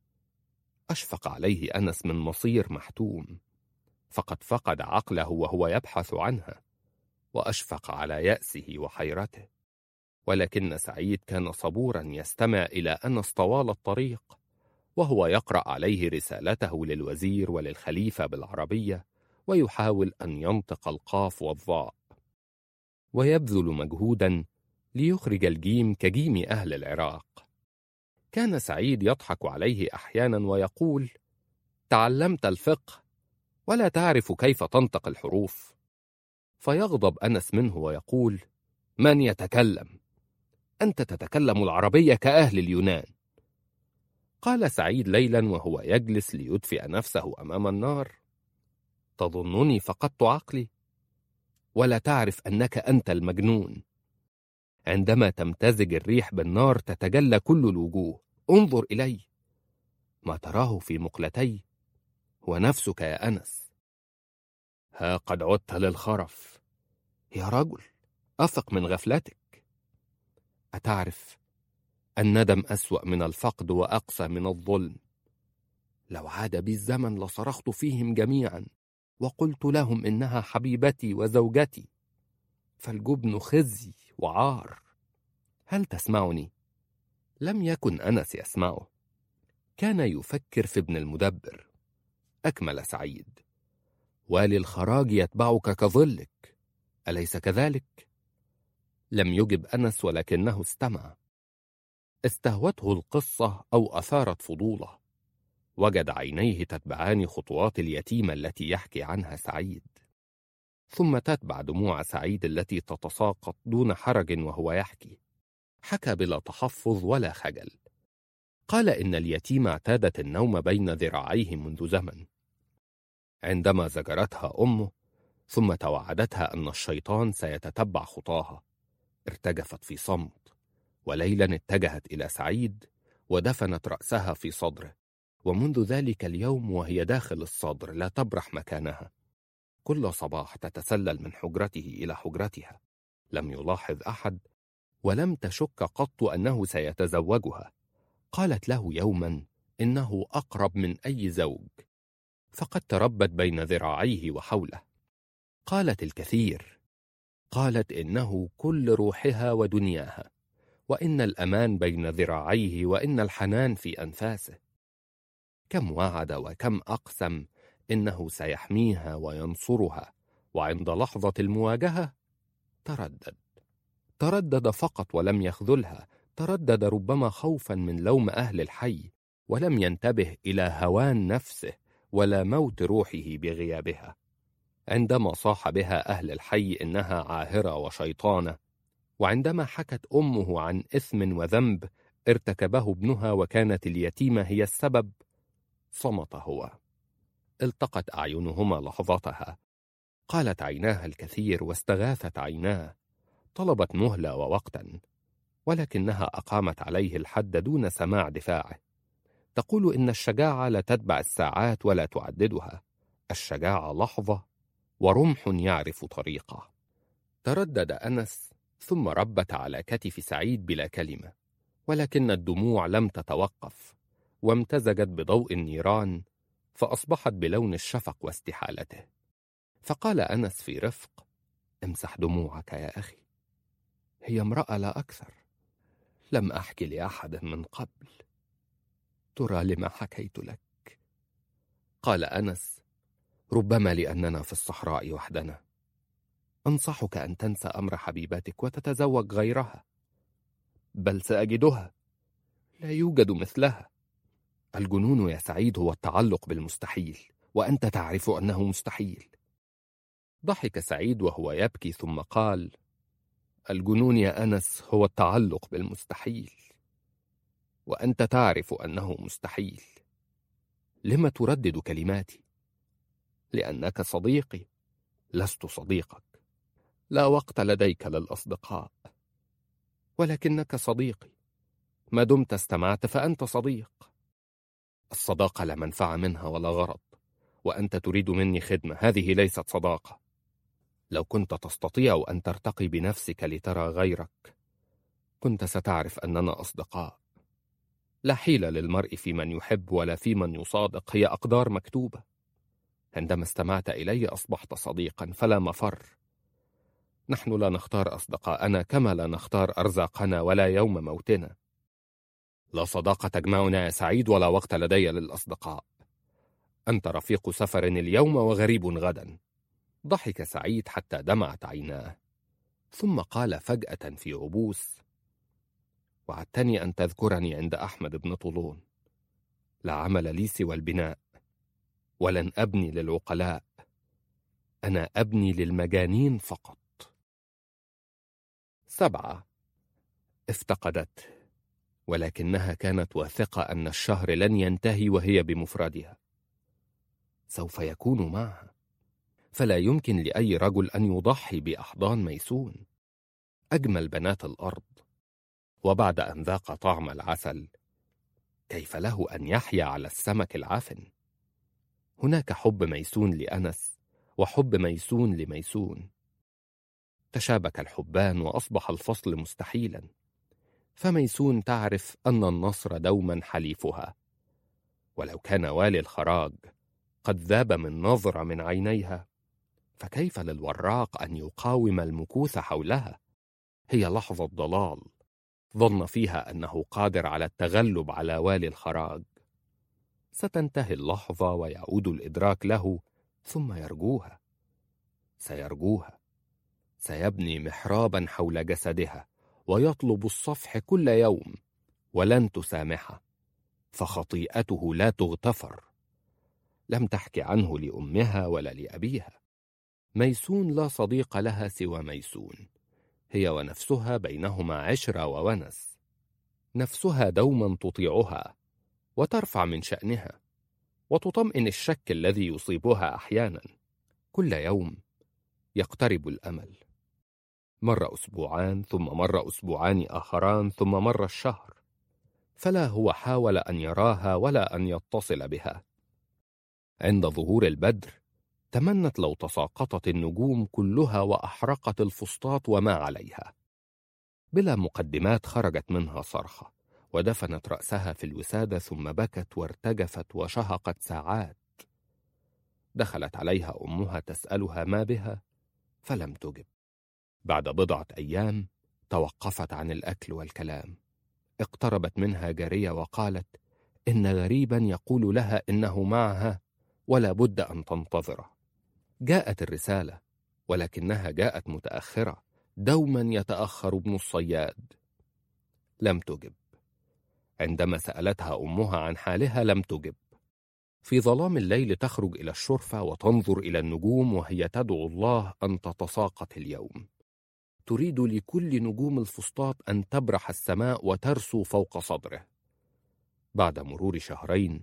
أشفق عليه أنس من مصير محتوم، فقد فقد عقله وهو يبحث عنها، وأشفق على يأسه وحيرته، ولكن سعيد كان صبورا يستمع إلى أنس طوال الطريق وهو يقرأ عليه رسالته للوزير وللخليفة بالعربية، ويحاول أن ينطق القاف والظاء، ويبذل مجهودا ليخرج الجيم كجيم أهل العراق. كان سعيد يضحك عليه أحيانا ويقول: تعلمت الفقه ولا تعرف كيف تنطق الحروف. فيغضب أنس منه ويقول: من يتكلم؟ أنت تتكلم العربية كأهل اليونان. قال سعيد ليلا وهو يجلس ليدفئ نفسه أمام النار: تظنني فقدت عقلي؟ ولا تعرف أنك أنت المجنون. عندما تمتزج الريح بالنار تتجلى كل الوجوه. انظر إلي، ما تراه في مقلتي هو نفسك يا أنس. ها قد عدت للخرف. يا رجل، أفق من غفلتك. أتعرف الندم أسوأ من الفقد وأقسى من الظلم. لو عاد بي الزمن لصرخت فيهم جميعا وقلت لهم إنها حبيبتي وزوجتي، فالجبن خزي وعار. هل تسمعني؟ لم يكن أنس يسمعه، كان يفكر في ابن المدبر. أكمل سعيد: والي الخراج يتبعك كظلك، أليس كذلك؟ لم يجب أنس ولكنه استمع. استهوته القصة أو أثارت فضوله، وجد عينيه تتبعان خطوات اليتيمة التي يحكي عنها سعيد، ثم تتبع دموع سعيد التي تتساقط دون حرج وهو يحكي. حكى بلا تحفظ ولا خجل. قال إن اليتيمة اعتادت النوم بين ذراعيه منذ زمن. عندما زجرتها أمه ثم توعدتها أن الشيطان سيتتبع خطاها، ارتجفت في صمت، وليلا اتجهت إلى سعيد ودفنت رأسها في صدره، ومنذ ذلك اليوم وهي داخل الصدر لا تبرح مكانها. كل صباح تتسلل من حجرته إلى حجرتها، لم يلاحظ أحد، ولم تشك قط أنه سيتزوجها. قالت له يوما إنه أقرب من أي زوج، فقد تربت بين ذراعيه وحوله. قالت الكثير، قالت إنه كل روحها ودنياها، وإن الأمان بين ذراعيه، وإن الحنان في أنفاسه. كم وعد وكم أقسم إنه سيحميها وينصرها، وعند لحظة المواجهة تردد. تردد فقط ولم يخذلها، تردد ربما خوفا من لوم أهل الحي، ولم ينتبه إلى هوان نفسه ولا موت روحه بغيابها. عندما صاح بها أهل الحي إنها عاهرة وشيطانة، وعندما حكت أمه عن إثم وذنب ارتكبه ابنها وكانت اليتيمة هي السبب، صمت هو. التقت أعينهما لحظتها، قالت عيناها الكثير واستغاثت عيناه، طلبت مهلة ووقتا، ولكنها أقامت عليه الحد دون سماع دفاعه. تقول إن الشجاعة لا تتبع الساعات ولا تعددها، الشجاعة لحظة ورمح يعرف طريقه. تردد أنس ثم ربت على كتف سعيد بلا كلمة، ولكن الدموع لم تتوقف، وامتزجت بضوء النيران فأصبحت بلون الشفق واستحالته. فقال أنس في رفق: امسح دموعك يا أخي، هي امرأة لا أكثر، لم أحكي لأحد من قبل، ترى لما حكيت لك. قال أنس: ربما لأننا في الصحراء وحدنا. أنصحك أن تنسى أمر حبيبتك وتتزوج غيرها. بل سأجدها، لا يوجد مثلها. الجنون يا سعيد هو التعلق بالمستحيل، وأنت تعرف أنه مستحيل. ضحك سعيد وهو يبكي ثم قال: الجنون يا أنس هو التعلق بالمستحيل، وأنت تعرف أنه مستحيل. لما تردد كلماتي؟ لأنك صديقي، لست صديقك. لا وقت لديك للأصدقاء، ولكنك صديقي، ما دمت استمعت فأنت صديق. الصداقة لا منفعة منها ولا غرض، وأنت تريد مني خدمة، هذه ليست صداقة. لو كنت تستطيع أن ترتقي بنفسك لترى غيرك، كنت ستعرف أننا أصدقاء. لا حيلة للمرء في من يحب ولا في من يصادق، هي أقدار مكتوبة. عندما استمعت إلي أصبحت صديقا، فلا مفر. نحن لا نختار أصدقاءنا كما لا نختار أرزاقنا ولا يوم موتنا. لا صداقة تجمعنا يا سعيد، ولا وقت لدي للأصدقاء. أنت رفيق سفر اليوم وغريب غدا. ضحك سعيد حتى دمعت عيناه، ثم قال فجأة في عبوس: وعدتني أن تذكرني عند أحمد بن طولون. لا عمل لي سوى البناء، ولن أبني للعقلاء، أنا أبني للمجانين فقط. سبعة. افتقدته، ولكنها كانت واثقة أن الشهر لن ينتهي وهي بمفردها. سوف يكون معها، فلا يمكن لأي رجل أن يضحي بأحضان ميسون، أجمل بنات الأرض. وبعد أن ذاق طعم العسل، كيف له أن يحيا على السمك العفن؟ هناك حب ميسون لأنس، وحب ميسون لميسون. تشابك الحبان وأصبح الفصل مستحيلا، فميسون تعرف أن النصر دوما حليفها. ولو كان والي الخراج قد ذاب من نظرة من عينيها، فكيف للوراق أن يقاوم المكوث حولها؟ هي لحظة ضلال ظن فيها أنه قادر على التغلب على والي الخراج. ستنتهي اللحظة ويعود الإدراك له، ثم يرجوها. سيرجوها، سيبني محرابا حول جسدها ويطلب الصفح كل يوم، ولن تسامحه، فخطيئته لا تغتفر. لم تحكي عنه لأمها ولا لأبيها. ميسون لا صديق لها سوى ميسون، هي ونفسها بينهما عشرة وونس. نفسها دوما تطيعها وترفع من شأنها، وتطمئن الشك الذي يصيبها أحيانا. كل يوم يقترب الأمل. مر أسبوعان، ثم مر أسبوعان آخران، ثم مر الشهر، فلا هو حاول أن يراها ولا أن يتصل بها. عند ظهور البدر تمنت لو تساقطت النجوم كلها وأحرقت الفسطاط وما عليها. بلا مقدمات خرجت منها صرخة، ودفنت رأسها في الوسادة، ثم بكت وارتجفت وشهقت ساعات. دخلت عليها أمها تسألها ما بها، فلم تجب. بعد بضعة أيام توقفت عن الأكل والكلام. اقتربت منها جارية وقالت: إن غريبا يقول لها إنه معها ولا بد أن تنتظره. جاءت الرسالة، ولكنها جاءت متأخرة، دوما يتأخر ابن الصياد. لم تجب. عندما سألتها أمها عن حالها لم تجب. في ظلام الليل تخرج إلى الشرفة وتنظر إلى النجوم وهي تدعو الله أن تتساقط اليوم. تريد لكل نجوم الفسطاط أن تبرح السماء وترسو فوق صدره. بعد مرور شهرين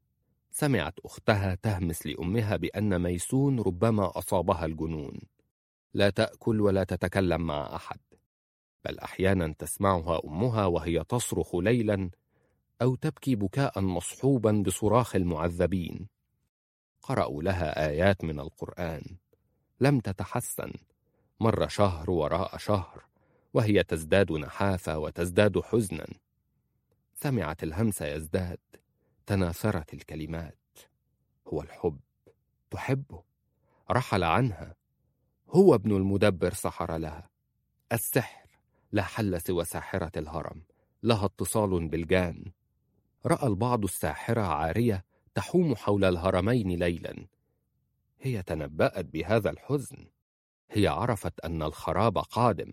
سمعت أختها تهمس لأمها بأن ميسون ربما أصابها الجنون. لا تأكل ولا تتكلم مع أحد، بل أحيانا تسمعها أمها وهي تصرخ ليلا أو تبكي بكاء مصحوبا بصراخ المعذبين. قرأوا لها آيات من القرآن، لم تتحسن. مر شهر وراء شهر وهي تزداد نحافة وتزداد حزنا. سمعت الهمس يزداد، تناثرت الكلمات. هو الحب، تحبه، رحل عنها. هو ابن المدبر سحر لها. السحر لا حل سوى ساحرة الهرم، لها اتصال بالجان. رأى البعض الساحرة عارية تحوم حول الهرمين ليلا. هي تنبأت بهذا الحزن. هي عرفت أن الخراب قادم.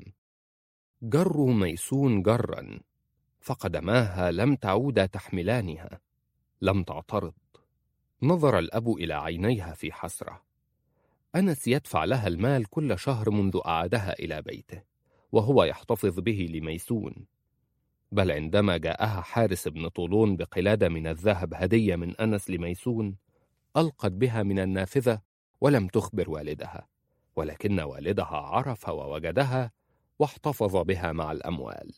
جروا ميسون جرا، فقدماها لم تعودا تحملانها. لم تعترض. نظر الأب إلى عينيها في حسرة. أنس يدفع لها المال كل شهر منذ أعادها إلى بيته، وهو يحتفظ به لميسون. بل عندما جاءها حارس بن طولون بقلادة من الذهب هدية من أنس لميسون، ألقت بها من النافذة ولم تخبر والدها، ولكن والدها عرف ووجدها واحتفظ بها مع الأموال.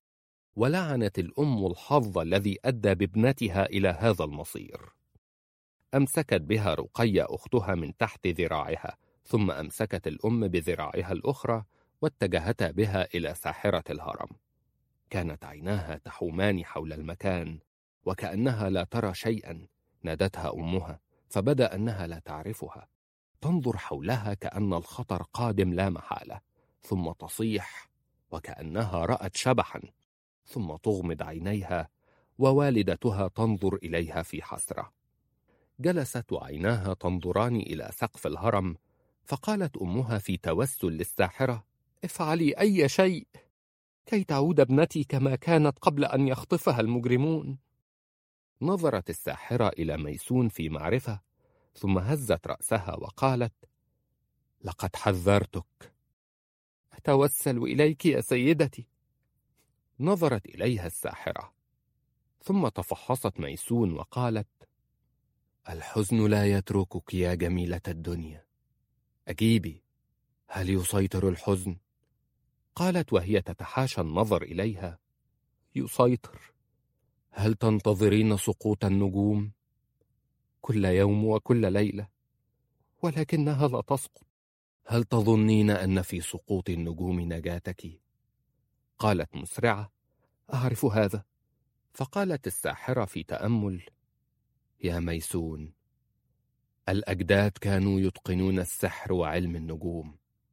ولعنت الأم الحظ الذي أدى بابنتها إلى هذا المصير. أمسكت بها رقية أختها من تحت ذراعها، ثم أمسكت الأم بذراعها الأخرى واتجهتا بها إلى ساحرة الهرم. كانت عيناها تحومان حول المكان وكأنها لا ترى شيئا. نادتها أمها فبدا أنها لا تعرفها، تنظر حولها كأن الخطر قادم لا محالة، ثم تصيح وكأنها رأت شبحا، ثم تغمض عينيها ووالدتها تنظر إليها في حسرة. جلست وعيناها تنظران إلى سقف الهرم، فقالت أمها في توسل للساحرة: افعلي أي شيء كي تعود ابنتي كما كانت قبل أن يخطفها المجرمون. نظرت الساحرة إلى ميسون في معرفة، ثم هزت رأسها وقالت: لقد حذرتك، أتوسل إليك يا سيدتي. نظرت إليها الساحرة، ثم تفحصت ميسون وقالت: الحزن لا يتركك يا جميلة الدنيا، أجيبي، هل يسيطر الحزن؟ قالت وهي تتحاشى النظر إليها: يسيطر. هل تنتظرين سقوط النجوم؟ كل يوم وكل ليلة، ولكنها لا تسقط. هل تظنين أن في سقوط النجوم نجاتك؟ قالت مسرعة: أعرف هذا. فقالت الساحرة في تأمل: يا ميسون، الأجداد كانوا يتقنون السحر وعلم النجوم،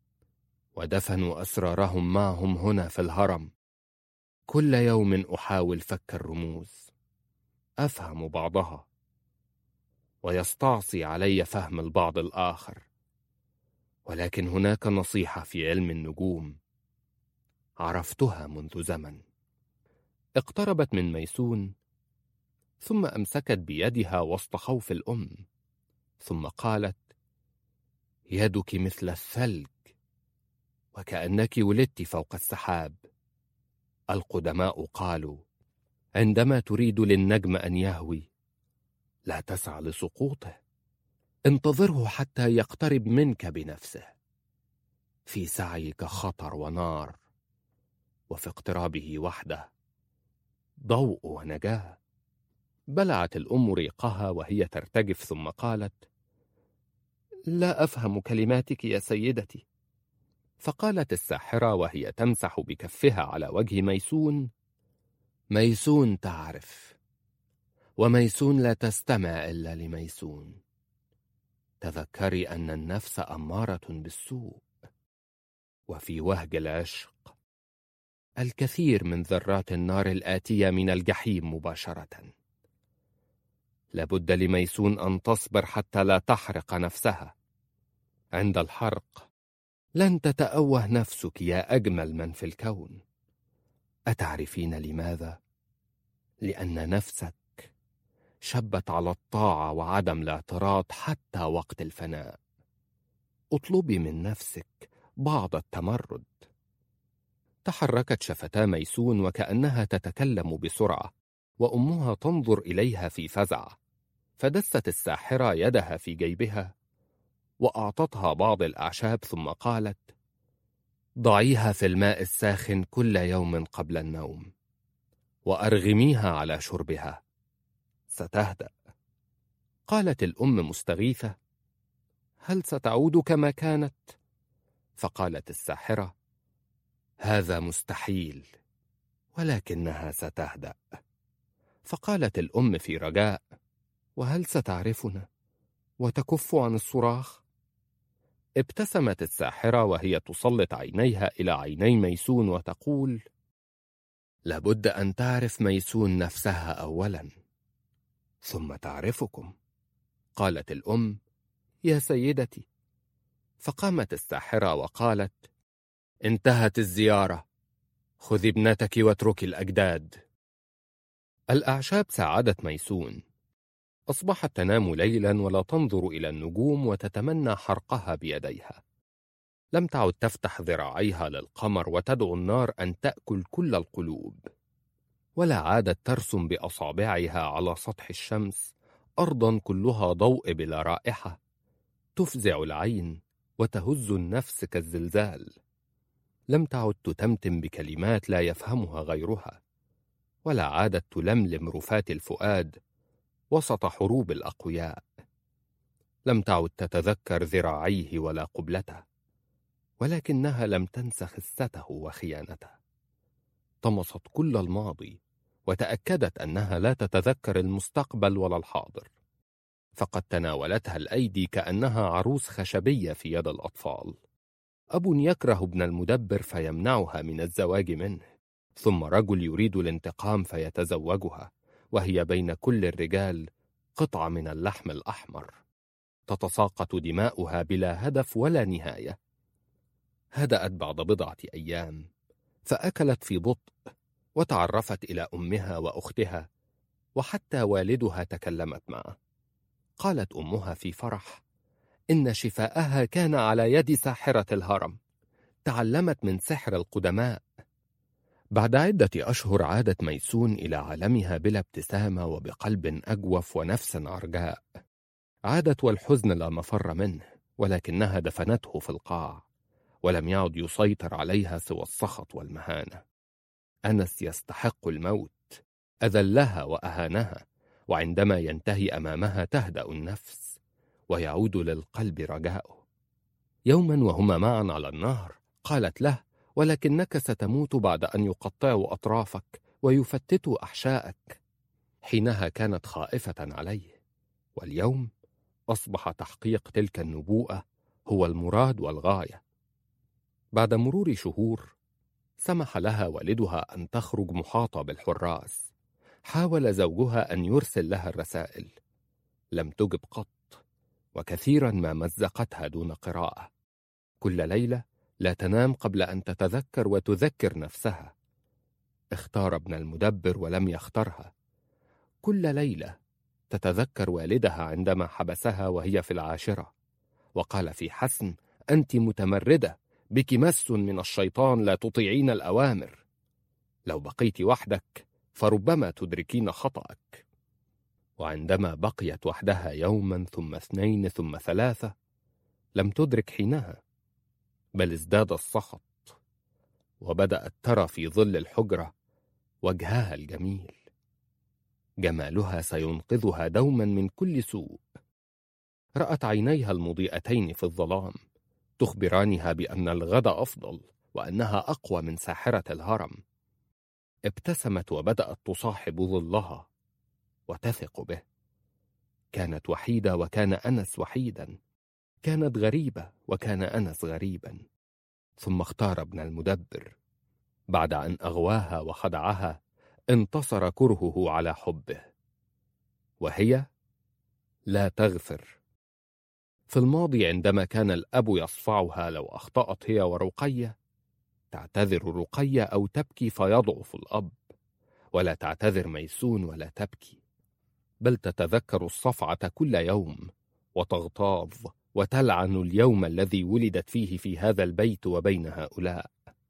ودفنوا أسرارهم معهم هنا في الهرم. كل يوم أحاول فك الرموز، أفهم بعضها، ويستعصي علي فهم البعض الآخر، ولكن هناك نصيحة في علم النجوم عرفتها منذ زمن. اقتربت من ميسون، ثم أمسكت بيدها وسط خوف الأم، ثم قالت: يدك مثل الثلج، وكأنك ولدت فوق السحاب. القدماء قالوا: عندما تريد للنجم أن يهوي لا تسعى لسقوطه، انتظره حتى يقترب منك بنفسه. في سعيك خطر ونار، وفي اقترابه وحده ضوء ونجاة. بلعت الأم ريقها وهي ترتجف، ثم قالت: لا أفهم كلماتك يا سيدتي. فقالت الساحرة وهي تمسح بكفها على وجه ميسون: ميسون تعرف، وميسون لا تستمع إلا لميسون. تذكري أن النفس أمارة بالسوء، وفي وهج العشق الكثير من ذرات النار الآتية من الجحيم مباشرة. لابد لميسون أن تصبر حتى لا تحرق نفسها. عند الحرق لن تتأوه نفسك يا أجمل من في الكون. أتعرفين لماذا؟ لأن نفسك شبت على الطاعة وعدم الاعتراض حتى وقت الفناء. اطلبي من نفسك بعض التمرد. تحركت شفتا ميسون وكأنها تتكلم بسرعة، وأمها تنظر إليها في فزع. فدست الساحرة يدها في جيبها وأعطتها بعض الأعشاب، ثم قالت: ضعيها في الماء الساخن كل يوم قبل النوم، وأرغميها على شربها، ستهدأ. قالت الأم مستغيثة: هل ستعود كما كانت؟ فقالت الساحرة: هذا مستحيل، ولكنها ستهدأ. فقالت الأم في رجاء: وهل ستعرفنا وتكف عن الصراخ؟ ابتسمت الساحرة وهي تسلط عينيها إلى عيني ميسون وتقول: لابد أن تعرف ميسون نفسها أولا، ثم تعرفكم. قالت الأم: يا سيدتي. فقامت الساحرة وقالت: انتهت الزيارة، خذي ابنتك واتركي الأجداد. الأعشاب ساعدت ميسون. أصبحت تنام ليلا ولا تنظر إلى النجوم وتتمنى حرقها بيديها. لم تعد تفتح ذراعيها للقمر وتدعو النار أن تأكل كل القلوب، ولا عادت ترسم بأصابعها على سطح الشمس أرضا كلها ضوء بلا رائحة تفزع العين وتهز النفس كالزلزال. لم تعد تتمتم بكلمات لا يفهمها غيرها، ولا عادت تلملم رفات الفؤاد وسط حروب الأقوياء. لم تعد تتذكر ذراعيه ولا قبلته، ولكنها لم تنس خسته وخيانته. طمست كل الماضي وتأكدت أنها لا تتذكر المستقبل ولا الحاضر، فقد تناولتها الأيدي كأنها عروس خشبية في يد الأطفال. أب يكره ابن المدبر فيمنعها من الزواج منه، ثم رجل يريد الانتقام فيتزوجها، وهي بين كل الرجال قطعة من اللحم الأحمر تتساقط دماؤها بلا هدف ولا نهاية. هدأت بعد بضعة أيام، فأكلت في بطء وتعرفت إلى أمها وأختها، وحتى والدها تكلمت معه. قالت أمها في فرح إن شفاءها كان على يد ساحرة الهرم، تعلمت من سحر القدماء. بعد عدة أشهر عادت ميسون إلى عالمها بلا ابتسامة وبقلب أجوف ونفس عرجاء. عادت والحزن لا مفر منه، ولكنها دفنته في القاع، ولم يعد يسيطر عليها سوى السخط والمهانة. أنس يستحق الموت، أذلها وأهانها، وعندما ينتهي أمامها تهدأ النفس ويعود للقلب رجاؤه. يوما وهما معا على النهر قالت له: ولكنك ستموت بعد أن يقطعوا أطرافك ويفتتوا أحشائك. حينها كانت خائفة عليه، واليوم أصبح تحقيق تلك النبوءة هو المراد والغاية. بعد مرور شهور سمح لها والدها أن تخرج محاطة بالحراس. حاول زوجها أن يرسل لها الرسائل، لم تجب قط، وكثيرا ما مزقتها دون قراءة. كل ليلة لا تنام قبل أن تتذكر وتذكر نفسها. اختار ابن المدبر ولم يخترها. كل ليلة تتذكر والدها عندما حبسها وهي في العاشرة، وقال في حسم: أنت متمردة، بك مس من الشيطان، لا تطيعين الأوامر. لو بقيت وحدك فربما تدركين خطأك. وعندما بقيت وحدها يوما ثم اثنين ثم ثلاثة لم تدرك حينها، بل ازداد السخط، وبدأت ترى في ظل الحجرة وجهها الجميل. جمالها سينقذها دوما من كل سوء. رأت عينيها المضيئتين في الظلام تخبرانها بأن الغد أفضل وأنها أقوى من ساحرة الهرم. ابتسمت وبدأت تصاحب ظلها وتثق به. كانت وحيدة وكان أنس وحيدا، كانت غريبة وكان أنس غريبا. ثم اختار ابن المدبر. بعد أن أغواها وخدعها انتصر كرهه على حبه، وهي لا تغفر. في الماضي عندما كان الأب يصفعها لو أخطأت هي ورقية، تعتذر رقية أو تبكي فيضعف الأب، ولا تعتذر ميسون ولا تبكي، بل تتذكر الصفعة كل يوم وتغتاظ وتلعن اليوم الذي ولدت فيه في هذا البيت وبين هؤلاء.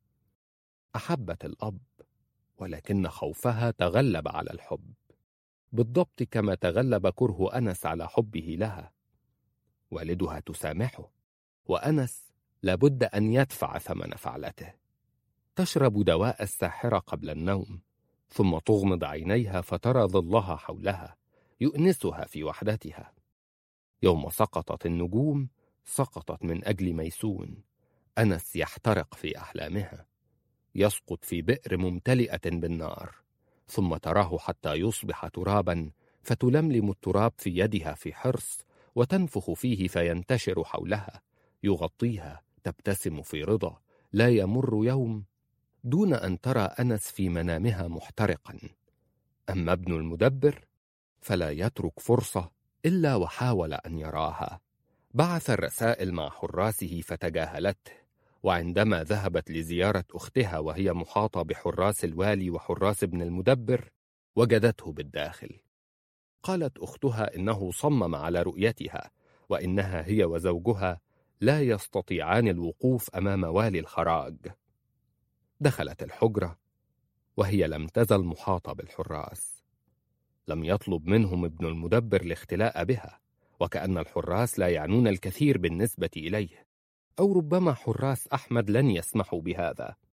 أحبت الأب، ولكن خوفها تغلب على الحب، بالضبط كما تغلب كره أنس على حبه لها. والدها تسامحه، وأنس لابد أن يدفع ثمن فعلته. تشرب دواء الساحرة قبل النوم، ثم تغمض عينيها فترى ظلها حولها يؤنسها في وحدتها. يوم سقطت النجوم سقطت من أجل ميسون. أنس يحترق في أحلامها، يسقط في بئر ممتلئة بالنار، ثم تراه حتى يصبح ترابا، فتلملم التراب في يدها في حرص وتنفخ فيه فينتشر حولها يغطيها، تبتسم في رضا. لا يمر يوم دون أن ترى أنس في منامها محترقا. أما ابن المدبر فلا يترك فرصة إلا وحاول أن يراها. بعث الرسائل مع حراسه فتجاهلته، وعندما ذهبت لزيارة أختها وهي محاطة بحراس الوالي وحراس ابن المدبر وجدته بالداخل. قالت أختها إنه صمم على رؤيتها، وإنها هي وزوجها لا يستطيعان الوقوف أمام والي الخراج. دخلت الحجرة وهي لم تزل محاطة بالحراس. لم يطلب منهم ابن المدبر الاختلاء بها، وكأن الحراس لا يعنون الكثير بالنسبة إليه، أو ربما حراس أحمد لن يسمحوا بهذا.